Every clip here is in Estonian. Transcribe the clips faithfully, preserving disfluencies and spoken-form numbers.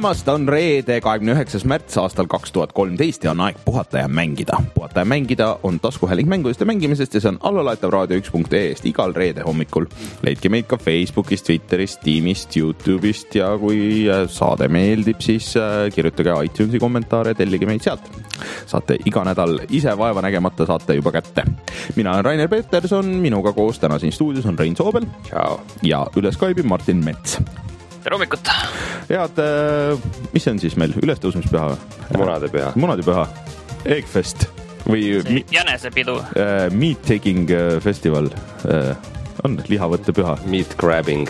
tulemast, on reede kahekümne üheksas märts aastal kaks tuhat kolmteist ja on aeg puhata ja mängida. Puhata ja mängida on taskuhääling mängudest ja mängimisest ja see on allalaetav raadio üks punkt ee-st igal reede hommikul. Leidke meid ka Facebookist, Twitterist, Steamist, YouTube'ist ja kui saade meeldib, siis kirjutage iTunesi kommentaare ja tellige meid sealt. Saate iga nädal ise vaeva nägemata saate juba kätte. Mina olen Rainer Peterson, minuga koos täna siin stuudios on Rein Soobel. Ciao. Ja üle Skype'i Martin Mets. Tere hommikut! Head, mis on siis meil? Ülestõusmispüha? Munadepüha. Munadepüha. Eggfest. Või mi- jänesepidu. Uh, meat taking festival. Uh, on lihavõttepüha. Meat grabbing.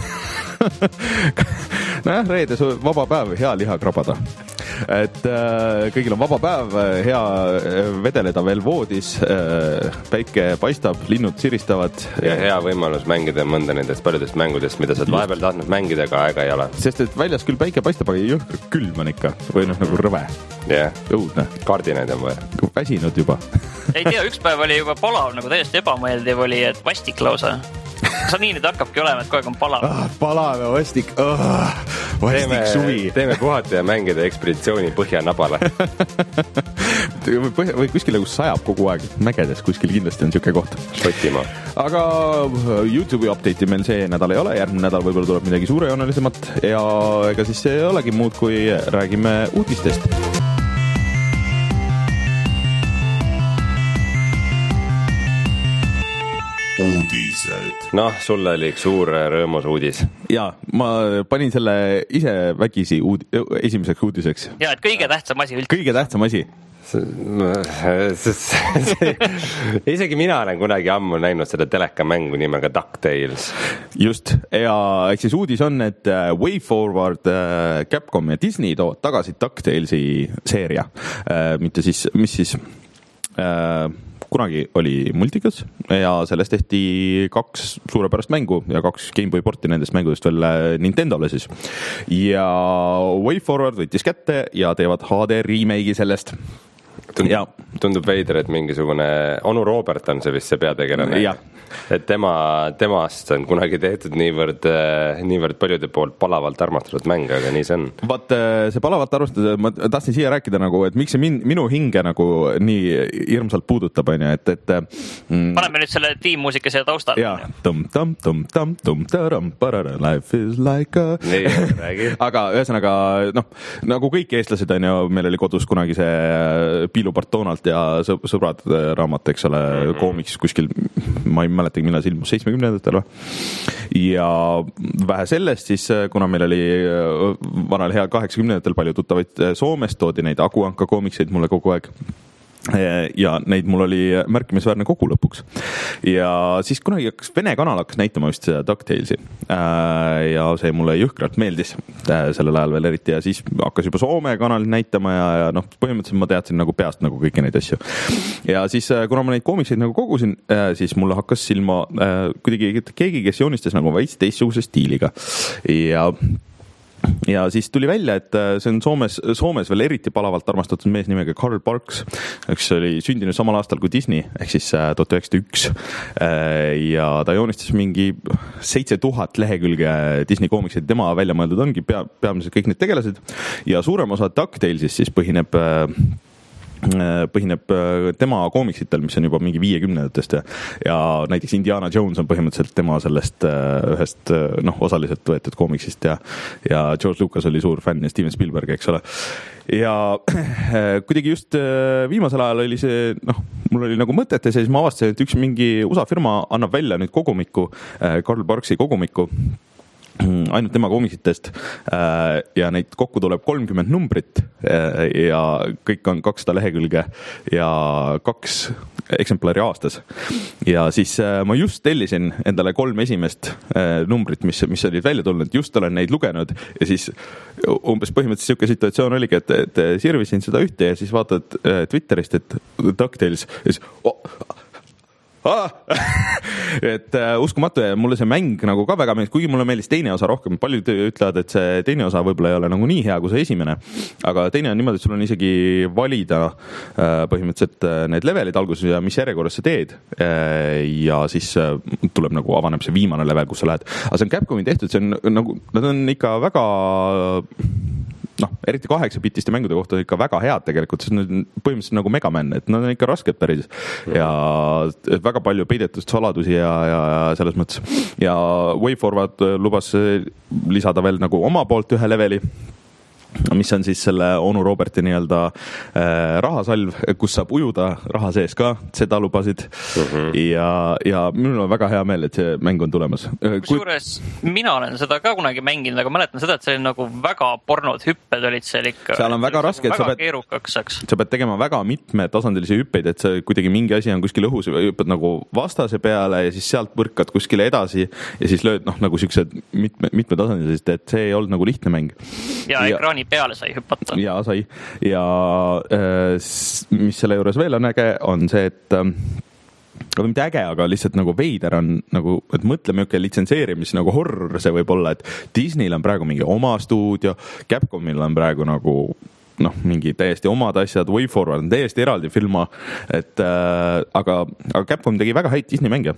Nojah, reede su vaba päev, hea liha krabada. Et äh, kõigil on vaba päev, hea vedeleda veel voodis, äh, päike paistab, linnud siristavad. Ja hea võimalus mängida mõnda nendest paljudest mängudest, mida sa vahepeal tahtnud mängida, aga aega ei ole. Sest et väljas küll päike paistab, aga jõhka külm on ikka. Või noh, nagu rõve. Yeah. Õudne. Kardinaid on vaja. Väsinud juba. Ei tea, üks päev oli juba palav, nagu täiesti ebameeldiv oli, et vastik lausa. Kas nii nüüd hakkabki olema, et kogu aeg on palav? Ah, palav ja vastik. Ah, vastik teeme, suvi. Teeme puhata ja mängida ekspeditsiooni Põhjanabale. või, või kuskil nagu sajab kogu aeg. Mägedes kuskil kindlasti on siuke koht. Šotimaa. Aga YouTube'i update'i meil see nädal ei ole. Järgmine nädal võib-olla tuleb midagi suurejoonelisemat. Ja ega siis ei olegi muud, kui räägime uudistest. Uudised. Noh, sulle oli üks suur rõõmus uudis. Ja, ma panin selle ise vägisi uud- esimeseks uudiseks. Ja, et kõige tähtsam asi üldse. Kõige tähtsam asi. Isegi mina olen kunagi ammu näinud seda telekamängu nimega DuckTales. Just, ja eks siis uudis on, et WayForward, Capcom ja Disney toovad tagasi DuckTalesi seeria. Mitte siis, mis siis... kunagi oli multikas ja sellest tehti kaks suurepärast mängu ja kaks Gameboy porti nendest mängudest veel Nintendole siis. Ja WayForward võttis kätte ja teevad H D remake'i sellest. Tundub, ja. tundub veider, et mingisugune Onu Robert on see vist see peategelane. Ja. Et tema, temast on kunagi tehtud niivõrd, niivõrd paljude poolt palavalt armastatud mäng, aga nii see on. Vaat see palavalt armastatud, ma tahtsin siia rääkida nagu, et miks see min, minu hinge nagu nii hirmsalt puudutab, on ju, et, et mm, paneme nüüd selle tiimmuusika siia taustal. Ja, tum, tum, tum, tum, tum, taram, parara, life is like a... Nii, räägi. Aga ühesõnaga, noh, nagu kõik eestlased on ju, meil oli kodus kunagi see Piilupart Toonalt ja sõbrad raamat, eks ole, mm-hmm. koomiks kuskil, ma ei mäletagi, millal see ilmus seitsmekümnendatel ja vähe sellest siis, kuna meil oli vanal heal kaheksakümnendatel palju tuttavaid Soomest, toodi neid Akuanka koomikseid mulle kogu aeg ja neid mul oli märkimisväärne kogu lõpuks. Ja siis kunagi hakkas Vene kanal hakkas näitama just seda DuckTalesi ja see mulle jõhkralt meeldis sellel ajal veel eriti ja siis hakkas juba Soome kanal näitama ja, ja noh, põhimõtteliselt ma teadsin nagu peast nagu kõiki neid asju. Ja siis kuna ma neid koomikseid nagu kogusin, siis mulle hakkas silma kuidagi keegi, kes joonistas nagu veits teistsuguse stiiliga ja Ja siis tuli välja, et see on Soomes, Soomes veel eriti palavalt armastatud mees nimega Carl Barks, kes oli sündinud samal aastal kui Disney, ehk siis tuhat üheksasada üks. Ja ta joonistas mingi seitse tuhat lehekülge Disney koomikseid, tema välja mõeldud ongi pea, peamiselt kõik need tegelased. Ja suurem osa DuckTalesist siis põhineb... põhineb tema koomiksitel, mis on juba mingi viiekümnendatest ja, ja näiteks Indiana Jones on põhimõtteliselt tema sellest ühest noh, osaliselt võetud koomiksist ja, ja George Lucas oli suur fänn ja Steven Spielberg, eks ole. Ja kuidagi just viimasel ajal oli see, noh, mul oli nagu mõtetes ja siis ma avastasin, et üks mingi U S A firma annab välja nüüd kogumiku, Carl Barksi kogumiku, ainult tema koomiksitest ja neid kokku tuleb kolmkümmend numbrit ja kõik on kakssada lehekülge ja kaks eksemplari aastas. Ja siis ma just tellisin endale kolm esimest numbrit, mis, mis olid välja tulnud, just olen neid lugenud ja siis umbes põhimõtteliselt siuke situatsioon oligi, et, et sirvisin seda ühte ja siis vaatad Twitterist, et DuckTales ja siis oh, Ah! et uh, uskumatu ja mulle see mäng nagu ka väga meeldis, kuigi mulle meeldis teine osa rohkem. Paljud ütlevad, et see teine osa võib-olla ei ole nagu nii hea kui see esimene, aga teine on niimoodi, et sul on isegi valida uh, põhimõtteliselt uh, need levelid alguses ja mis järjekorras sa teed uh, ja siis uh, tuleb nagu avaneb see viimane level, kus sa lähed. Aga see on Capcomi tehtud, see on nagu, nad on ikka väga eriti kaheksa-bitiste mängude kohta ikka väga head tegelikult, sest need põhimõtteliselt nagu Mega Man, et nad on ikka rasked päris ja väga palju peidetud saladusi ja, ja, ja selles mõttes. Ja WayForward lubas lisada veel nagu oma poolt ühe leveli, mis on siis selle Onu Roberti nii-öelda äh, rahasalv, kus saab ujuda raha sees ka, seda lubasid uh-huh. ja, ja minul on väga hea meel, et see mäng on tulemas. Kusjuures Kui... mina olen seda ka kunagi mänginud, aga mäletan seda, et see oli nagu väga pornod hüpped olid seal ikka. Seal on väga raske, et väga sa pead, keerukaks, eks. Sa pead tegema väga mitmetasandilisi hüppeid, et sa kuidagi mingi asi on kuskil õhus või hüppad nagu vastase peale ja siis sealt põrkad kuskile edasi ja siis lööd noh, nagu siuksed mitme, mitmetasandilised, et see ei olnud nagu lihtne mäng. Ja, ja ekraani peale sai hüpata. Ja sai. Ja äh, mis selle juures veel on äge, on see, et äh, aga mitte äge, aga lihtsalt nagu veider on nagu, et mõtleme üke litsenseerimis nagu horror see võib olla, et Disneyl on praegu mingi oma stuudio, Capcomil on praegu nagu noh, mingi täiesti omad asjad, WayForward on täiesti eraldi firma, et äh, aga, aga Capcom tegi väga häid Disney mänge,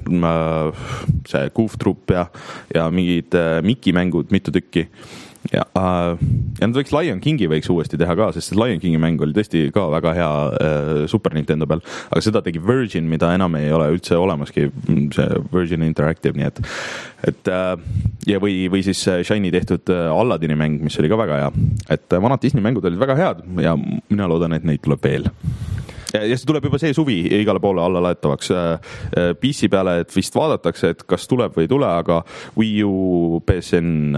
see Goof Troop ja, ja mingid äh, Mickey mängud, mitu tükki. Ja, äh, ja nad võiks Lion Kingi võiks uuesti teha ka, sest Lion Kingi mäng oli tõesti ka väga hea äh, Super Nintendo peal, aga seda tegi Virgin, mida enam ei ole üldse olemaski, see Virgin Interactive, nii et, et äh, ja või, või siis Shiny tehtud äh, Aladdini mäng, mis oli ka väga hea, et vanad Disney mängud olid väga head ja mina loodan, et neid tuleb veel. Ja see tuleb juba see suvi igale poole alla laetavaks P C peale, et vist vaadatakse, et kas tuleb või ei tule, aga Wii U, P S N,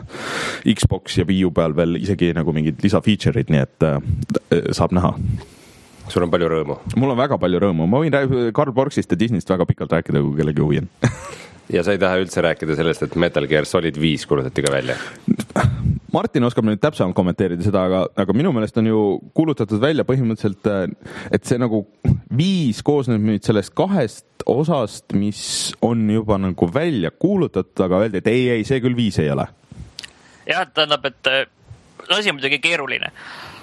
Xbox ja Wii U peal veel isegi nagu mingid lisa-feature'id, nii et saab näha. Sul on palju rõõmu? Mul on väga palju rõõmu. Ma võin Karl Borgsist ja Disneyst väga pikalt rääkida, kui kellegi huvi on. Ja sa ei taha üldse rääkida sellest, et Metal Gear Solid viis kuulutati ka välja? Martin oskab nüüd täpsemalt kommenteerida seda, aga, aga minu meelest on ju kuulutatud välja põhimõtteliselt, et see nagu viis koosneb nüüd sellest kahest osast, mis on juba nagu välja kuulutatud, aga öeldi, et ei, ei, see küll viis ei ole. Jah, tähendab, et asi on muidugi keeruline.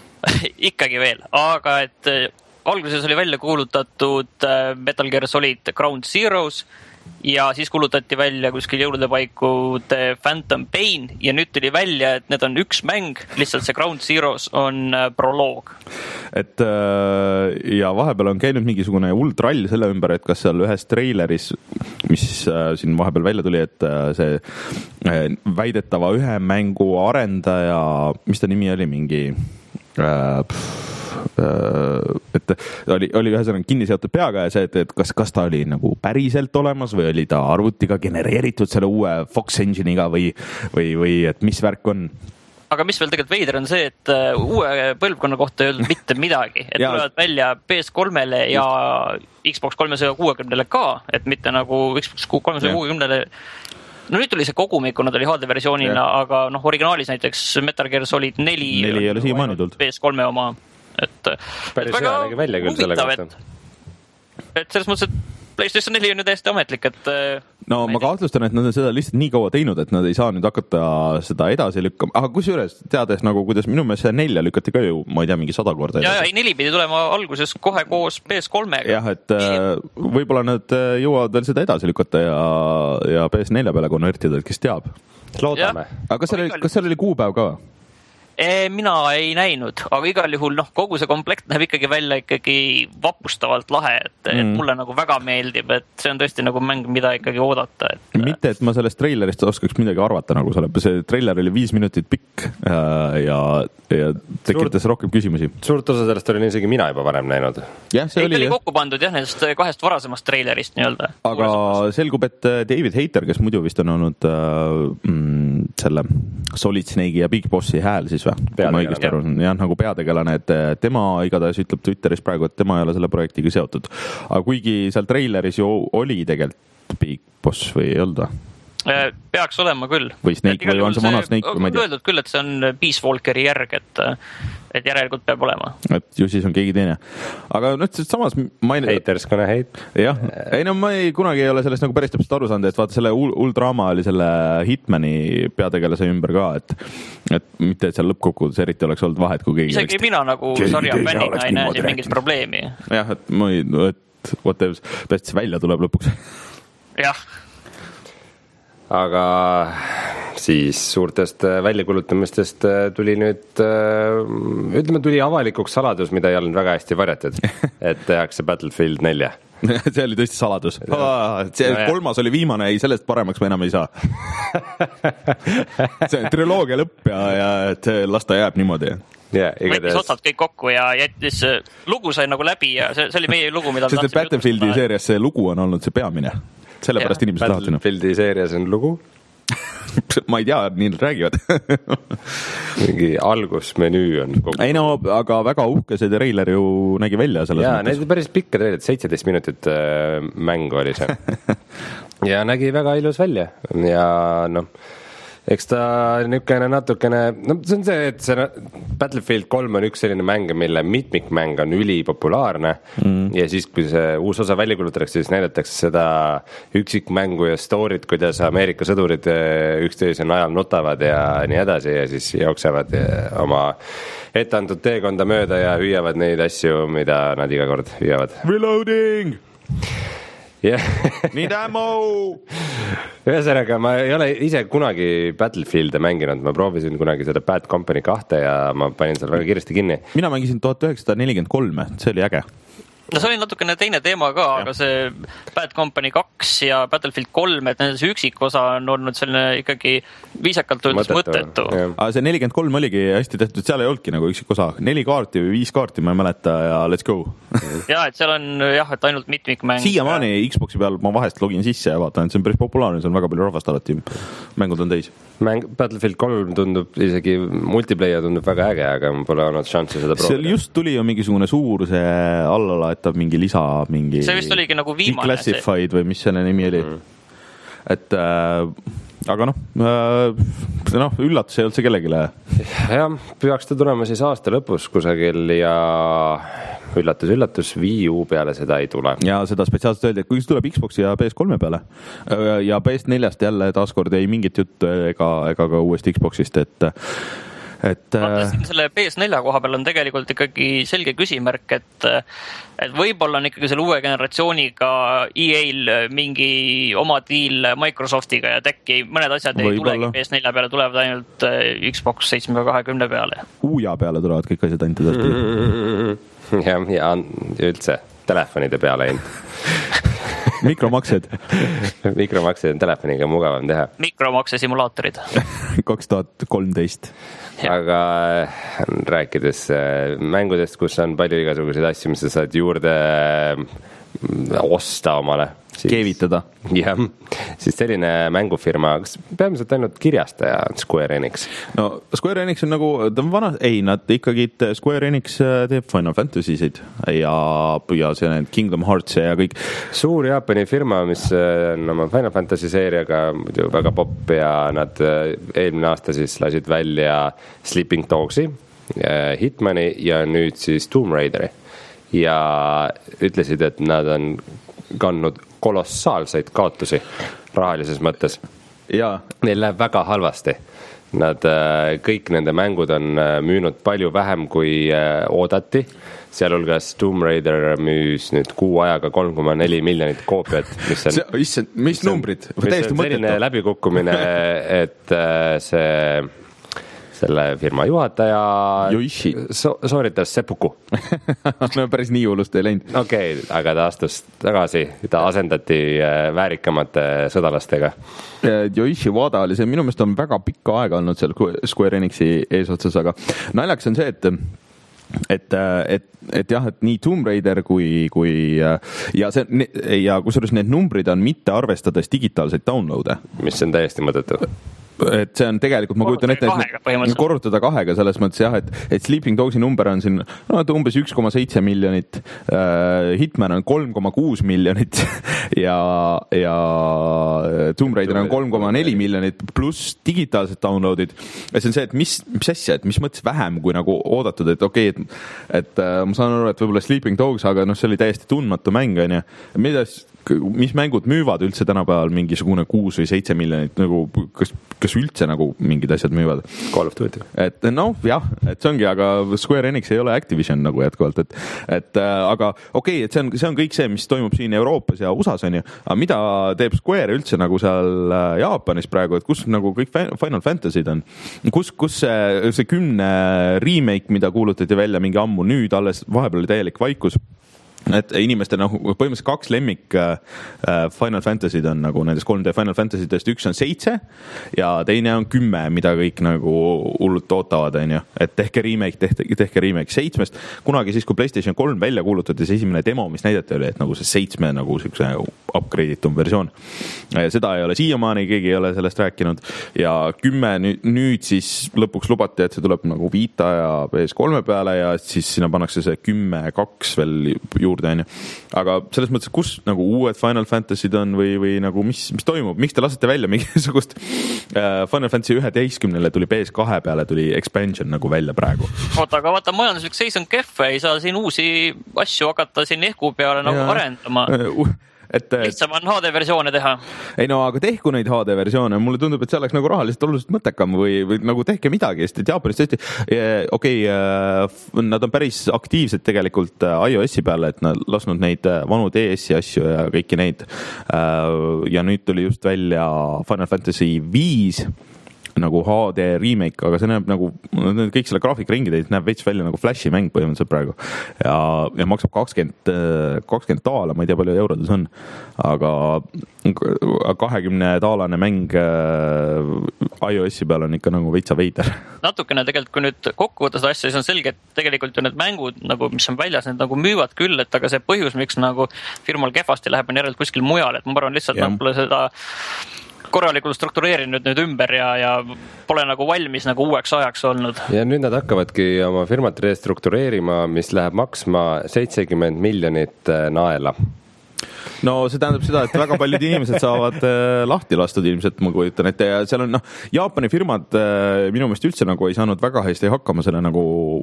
Ikkagi veel, aga et alguses oli välja kuulutatud Metal Gear Solid Ground Zeroes ja siis kuulutati välja kuskil jõulude paiku The Phantom Pain ja nüüd tuli välja, et need on üks mäng, lihtsalt see Ground Zeroes on proloog. Et ja vahepeal on käinud mingisugune hull trall selle ümber, et kas seal ühes treileris, mis siin vahepeal välja tuli, et see väidetava ühe mängu arendaja, mis ta nimi oli, mingi pff, et oli, oli ühesõnaga kinni seotud peaga ja see, et, et kas, kas ta oli nagu päriselt olemas või oli ta arvutiga genereeritud selle uue Fox Engine'iga või, või, või et mis värk on. Aga mis veel tegelikult veider on see, et uue põlvkonna kohta ei öelnud mitte midagi, et ja, tulevad välja P S kolmele ja just Xbox kolmesaja kuuekümnele ka, et mitte nagu Xbox kolmesaja kuuekümnele. No nüüd tuli see kogumikuna, ta oli H D versioonina, ja. Aga noh, originaalis näiteks Metal Gear Solid neli neli ei ole siiamaani tulnud. P S kolme oma. Et, päris hea nägi välja küll selle kohta. Et, et selles mõttes, et PlayStation neli on ju täiesti ametlik, et no ma kahtlustan, et nad on seda lihtsalt nii kaua teinud, et nad ei saa nüüd hakata seda edasi lükkama. Aga kusjuures teades nagu, kuidas minu meelest see nelja lükati ka ju, ma ei tea, mingi sada korda. Ja, ja ei, neli pidi tulema alguses kohe koos P S kolmega. Jah, et Nii. võib-olla nad jõuavad veel seda edasi lükata ja, ja P S nelja peale konvertida, et kes teab. Loodame. Aga kas seal oli, kas seal oli kuupäev ka? Mina ei näinud, aga igal juhul noh, kogu see komplekt näeb ikkagi välja ikkagi vapustavalt lahe, et, mm. et mulle nagu väga meeldib, et see on tõesti nagu mäng, mida ikkagi oodata. Et... mitte, et ma sellest treilerist oskaks midagi arvata, nagu see treiler oli viis minutit pikk ja, ja tekitas Suurt, rohkem küsimusi. Suurt osa sellest oli isegi mina juba varem näinud. Jah, see ei, oli, oli kokku pandud jah, nendest kahest varasemast treilerist nii-öelda. Aga selgub, et David Hayter, kes muidu vist on olnud mm, selle Solid Snake'i ja Big Bossi hääl siis ma õigesti aru, jah, nagu peategelane, et tema igatahes ütleb Twitteris praegu, et tema ei ole selle projektiga seotud. Aga kuigi seal treileris ju oli tegelikult Big Boss või ei olnud? Peaks olema küll. Või Snake või on see vana Snake? On öeldud küll, et see on Peace Walkeri järg, et, et järelikult peab olema. Et ju siis on keegi teine. Aga no, samas ma ei... Haters gonna hate. Jah, ei no ma ei, kunagi ei ole sellest nagu päris täpselt aru saanud, et vaata selle Uldraama oli selle Hitmani peategelase ümber ka, et, et mitte, et seal lõppkokkuvõttes eriti oleks olnud vahet, kui keegi... Isegi mina nagu sarja fännina ei näe siin mingit probleemi. Jah, et ma ei... Et whatever, best välja tuleb lõpuks. Jah. Aga siis suurtest väljakulutamistest tuli nüüd, ütleme, tuli avalikuks saladus, mida ei olnud väga hästi varjatud, et tehakse Battlefield nelja. See oli tõesti saladus. See no, kolmas oli viimane, ei, sellest paremaks me enam ei saa. See on triloogia lõpp ja, ja et las ta jääb niimoodi. Yeah, võttis otsad kõik kokku ja jättis, lugu sai nagu läbi ja see, see oli meie lugu, mida sest Battlefieldi seerias see lugu on olnud see peamine. Sellepärast ja. Inimesed tahavad. Battlefieldi seerias on lugu? Ma ei tea, nii nad räägivad. Mingi algusmenüü on kogu. Ei no, aga väga uhke see treiler ju nägi välja selles jaa, mõttes. need päris pikka treilerid, seitseteist minutit äh, mängu oli see. Ja nägi väga ilus välja ja noh, eks ta niukene natukene, no see on see, et see Battlefield kolm on üks selline mäng, mille mitmikmäng on ülipopulaarne mm. ja siis, kui see uus osa välja kulutatakse, siis näidatakse seda üksikmängu ja storyt, kuidas Ameerika sõdurid üksteise najal nutavad ja nii edasi ja siis jooksevad oma etteantud teekonda mööda ja hüüavad neid asju, mida nad iga kord hüüavad. Reloading! Yeah. Need ammo! Ühesõnaga, ma ei ole ise kunagi Battlefieldi mänginud, ma proovisin kunagi seda Bad Company kahte ja ma panin seal väga kiiresti kinni. Mina mängisin tuhat üheksasada nelikümmend kolm, see oli äge. No see oli natukene teine teema ka, ja. Aga see Bad Company kaks ja Battlefield kolm, et nendes üksikosa on olnud selline ikkagi viisakalt öeldes mõttetu. Aga see nelikümmend kolm oligi hästi tehtud, seal ei olnudki nagu üksikosa. Neli kaarti või viis kaarti, ma ei mäleta ja let's go. Ja, et seal on jah, et ainult mitmikmäng. Siiamaani Xboxi peal ma vahest login sisse ja vaatan, et see on päris populaarne, see on väga palju rahvast alati. Mängud on teis. Mäng Battlefield kolm tundub, isegi multiplayer tundub väga äge, aga ma pole olnud šanssi seda proovida. Seal just tuli ju mingisugune suur see allala, et mingi lisa, mingi see vist oligi nagu viimane Declassified või mis selle nimi oli mm. et äh, aga noh äh, noh, üllatus ei olnud see kellegile jah, peaks ta tulema siis aasta lõpus kusagil ja üllatus, üllatus, Wii U peale seda ei tule ja seda spetsiaalselt öeldi, et kui see tuleb Xboxi ja P S kolm peale ja P S neljast jälle taaskord ei mingit juttu ega, ega ka uuest Xboxist, et et Vaatasin, selle P S neljä koha peal on tegelikult ikkagi selge küsimärk, et, et võib-olla on ikkagi selle uue generatsiooniga E A-l mingi oma deal Microsoftiga ja tekki mõned asjad ei tulegi P S neljä peale, tulevad ainult Xbox seitsme kakskümmend peale. Uja peale tulevad kõik asjad ainult edasi. Ja, ja üldse telefonide peale ainult. Mikromaksed. Mikromaksed on telefoniga mugavam teha. Mikromakse simulaatorid. kaks tuhat kolmteist. Aga rääkides mängudest, kus on palju igasuguseid asju, mis sa saad juurde osta omale. Siis, keevitada. Jah, siis selline mängufirma, kas peamiselt ainult kirjastaja on Square Enix? No Square Enix on nagu, ta on vana, ei, nad ikkagi, Square Enix teeb Final Fantasy'sid ja, ja see on Kingdom Hearts ja kõik. Suur Jaapani firma, mis on oma Final Fantasy seeriaga muidu väga popp ja nad eelmine aasta siis lasid välja Sleeping Dogsi, Hitmani ja nüüd siis Tomb Raideri ja ütlesid, et nad on kandnud kolossaalseid kaotusi rahalises mõttes. Ja. Neil läheb väga halvasti. Nad, kõik nende mängud on müünud palju vähem kui oodati. Sealhulgas Tomb Raider müüs nüüd kuu ajaga kolm koma neli miljonit koopiat, mis on, see, issand, mis numbrid? Mis on selline läbikukkumine, et see selle firma juhataja Yoichi so, sooritas seppuku. No päris nii hullust ei läinud. Okei, okay, aga ta astus tagasi, ta asendati väärikamate sõdalastega. Yoichi Wada oli see, minu meelest on väga pikka aega olnud seal Square Enixi eesotsas, aga naljaks on see, et et, et, et jah, et nii Tomb Raider kui, kui ja see, ja kusjuures need numbrid on mitte arvestades digitaalseid downloade. Mis on täiesti mõttetu. Et see on tegelikult, ma kujutan ette, et korrutada kahega selles mõttes jah, et, et Sleeping Dogsi number on siin no, umbes üks koma seitse miljonit, uh, Hitman on kolm koma kuus miljonit ja, ja Tomb Raider on kolm koma neli miljonit pluss digitaalsed downloadid. Ja see on see, et mis, mis asja, et mis mõttes vähem kui nagu oodatud, et okei, okay, et, et uh, ma saan aru, et võib-olla Sleeping Dogs, aga noh, see oli täiesti tundmatu mäng, on ja mida mis mängud müüvad üldse tänapäeval mingisugune kuus või seitse miljonit, nagu kas, kas üldse nagu mingid asjad müüvad? Call of Duty. Et noh, jah, et see ongi, aga Square Enix ei ole Activision nagu jätkuvalt, et, et aga okei okay,, et see on, see on kõik see, mis toimub siin Euroopas ja U S A-s on ju, aga mida teeb Square üldse nagu seal Jaapanis praegu, et kus nagu kõik Final Fantasy'd on, kus, kus see, see kümne remake, mida kuulutati välja mingi ammu, nüüd alles vahepeal oli täielik vaikus, et inimeste nagu põhimõtteliselt kaks lemmik Final Fantasy'd on nagu nendes kolm D Final Fantasy'dest, üks on seitse ja teine on kümme, mida kõik nagu hullult ootavad, on ju, et tehke remake, tehke, tehke remake seitsmest. Kunagi siis, kui PlayStation kolm välja kuulutati, see esimene demo, mis näidati oli, et nagu see seitsme nagu siukse upgrade'itum versioon. Seda ei ole siiamaani, keegi ei ole sellest rääkinud ja kümme nüüd, nüüd siis lõpuks lubati, et see tuleb nagu Vita ja P S kolme peale ja siis sinna pannakse see kümme kaks veel juurde. Aga selles mõttes, kus nagu uued Final Fantasy'd on või, või nagu mis, mis toimub, miks te lasete välja mingisugust äh, Final Fantasy üheteistkümnele tuli P S kahe peale, tuli expansion nagu välja praegu. Oota, aga vaata, majanduslik seis on kehv, ei saa siin uusi asju hakata siin ehku peale nagu ja, arendama. Uh, Et, lihtsam on H D-versioone teha. Ei no, aga tehku neid H D-versioone. Mulle tundub, et see oleks nagu rahaliselt oluliselt mõttekam või, või nagu tehke midagi, sest et Jaapanis tõesti, okei, okay, nad on päris aktiivsed tegelikult iOS-i peale, et nad lasknud neid vanu D S-i asju ja kõiki neid. Ja nüüd tuli just välja Final Fantasy viis nagu H D remake, aga see näeb nagu, kõik selle graafikringi teid näeb veits välja nagu Flashi mäng põhimõtteliselt praegu ja, ja maksab kakskümmend, kakskümmend taala, ma ei tea palju eurodes on, aga kahekümne taalane mäng iOS-i peal on ikka nagu veitsa veider. Natukene tegelikult, kui nüüd kokku võtta seda asja, siis on selge, et tegelikult ju need mängud, nagu, mis on väljas, need nagu müüvad küll, et aga see põhjus, miks nagu firmal kehvasti läheb, on järelikult kuskil mujal, et ma arvan lihtsalt nad pole seda korralikult struktureerinud nüüd ümber ja, ja pole nagu valmis nagu uueks ajaks olnud. Ja nüüd nad hakkavadki oma firmat restruktureerima, mis läheb maksma seitsekümmend miljonit naela. No see tähendab seda, et väga paljud inimesed saavad lahti lastud ilmselt, ma kujutan ette, ja seal on noh, Jaapani firmad minu meelest üldse nagu ei saanud väga hästi hakkama selle nagu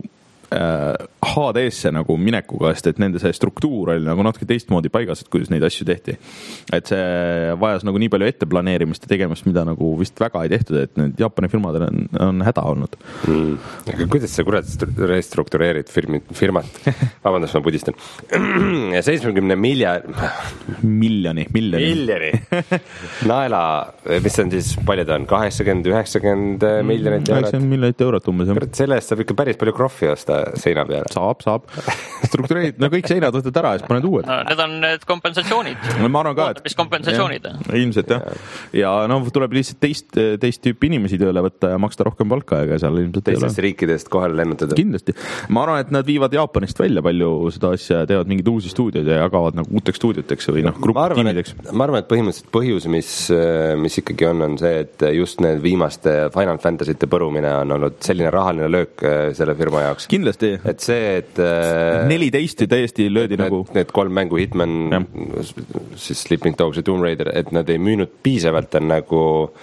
H D-sse nagu minekuga, sest et nende see struktuur oli nagu natuke teistmoodi paigas, et kuidas neid asju tehti. Et see vajas nagu nii palju etteplaneerimist ja tegemist, mida nagu vist väga ei tehtud, et need Jaapani firmad on, on häda olnud. Mm. Aga kuidas sa kurat restruktureerid firmi, firmat? Vabandust, ma pudistan. seitsmekümne miljard... Miljoni, miljoni. Miljoni. Naela, mis on siis, palju ta on? kaheksakümmend, üheksakümmend miljonit eurot? kaheksakümmend miljonit eurot umbes. Selle eest saab ikka päris palju kroffi osta seina peale. Saab, saab. Struktureerid, no kõik seinad võtad ära ja siis paned uued. No, need on need kompensatsioonid. No, ma arvan ka, et... Mis kompensatsioonid? Ja, ilmselt, jah. Ja no tuleb lihtsalt teist, teist tüüpi inimesi tööle võtta ja maksta rohkem palka, ega seal ilmselt teistest riikidest kohale lennutada. Kindlasti. Ma arvan, et nad viivad Jaapanist välja palju seda asja ja teevad mingid uusi stuudioid ja jagavad nagu uuteks stuudioteks või noh, grupptiimideks. Ma arvan, et põhimõtteliselt põhjus, mis, mis ikkagi on, on see, et just need viimaste Final Fantasy'te põrumine on olnud selline rahaline löök selle firma jaoks. Kindlasti. Et see, et neliteist täiesti löödi need, nagu need kolm mängu Hitman, ja. Siis Sleeping Dogs ja Tomb Raider, et nad ei müünud piisavalt, on nagu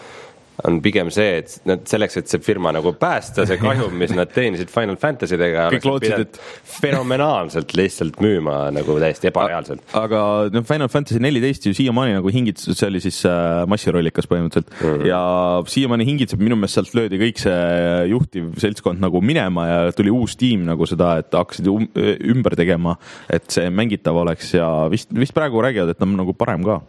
on pigem see, et nad selleks, et see firma nagu päästa, see kahjum, mis nad teenisid Final Fantasydega, kõik lootsid, et fenomenaalselt lihtsalt müüma nagu täiesti ebareaalselt. Aga no, Final Fantasy neliteist ju siiamaani nagu hingitseb, see oli siis äh, massirollikas põhimõtteliselt mm-hmm. ja siiamaani hingitseb, minu meelest sealt löödi kõik see juhtiv seltskond nagu minema ja tuli uus tiim nagu seda, et hakkasid um, ümber tegema, et see mängitav oleks ja vist, vist praegu räägivad, et on nagu parem ka.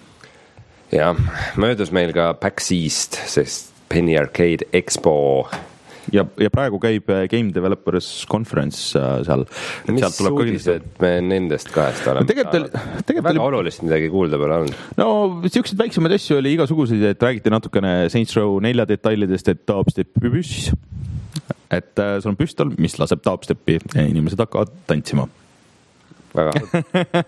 Ja, möödus meil ka PAX East, sest Penny Arcade Expo. Ja, ja praegu käib Game Developers Conference seal. Mis suudised me nendest kahest oleme? No, tegelikult, tegelikult väga oli... olulist midagi kuulda pole olnud. No, siuksed väiksemaid asju oli igasuguseid, et räägiti natukene Saints Row nelja detailidest, et taapsteppi püss. Et äh, sul on püstol, mis laseb taapsteppi ja inimesed hakkavad tantsima. Väga,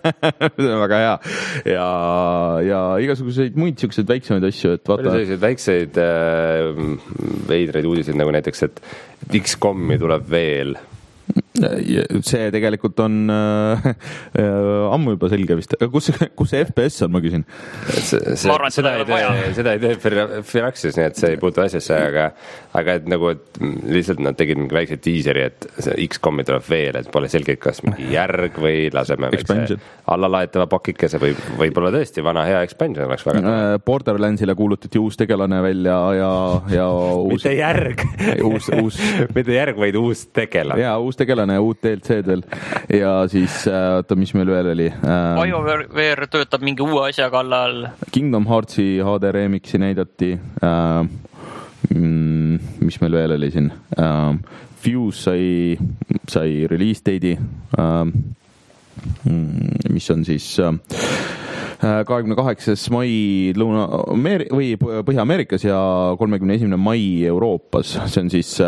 väga hea ja, ja igasuguseid muid siukseid väiksemaid asju, et vaata. Palju selliseid väikseid äh, veidraid uudiseid nagu näiteks, et X COM-i tuleb veel. see tegelikult on äh, ammu juba selge vist. Kus, kus see F P S on, ma küsin? See, see, ma arvan, seda, ei tee, seda ei tee Firaxis, nii et see ei puutu asjasse, aga, aga et nagu et lihtsalt nad tegid mingi väikse teaseri, et see X COM-i tuleb veel, et pole selgelt kas mingi järg või laseme väikse allalaetava pakikese või võib-olla tõesti vana hea expansion oleks väga äh, Borderlandsile kuulutati uus tegelane välja ja, ja uus... mitte järg uus, uus... mitte järg, vaid uus tegelane. Jaa, uus tegelane ja uut D L C-d veel ja siis, oota, mis meil veel oli? BioWare töötab mingi uue asja kallal. Kingdom Heartsi H D remixi näidati. Mis meil veel oli siin? Fuse sai, sai release date'i, mis on siis kahekümne kaheksas mai Lõuna või Põhja-Ameerikas ja kolmekümne esimene mai Euroopas. See on siis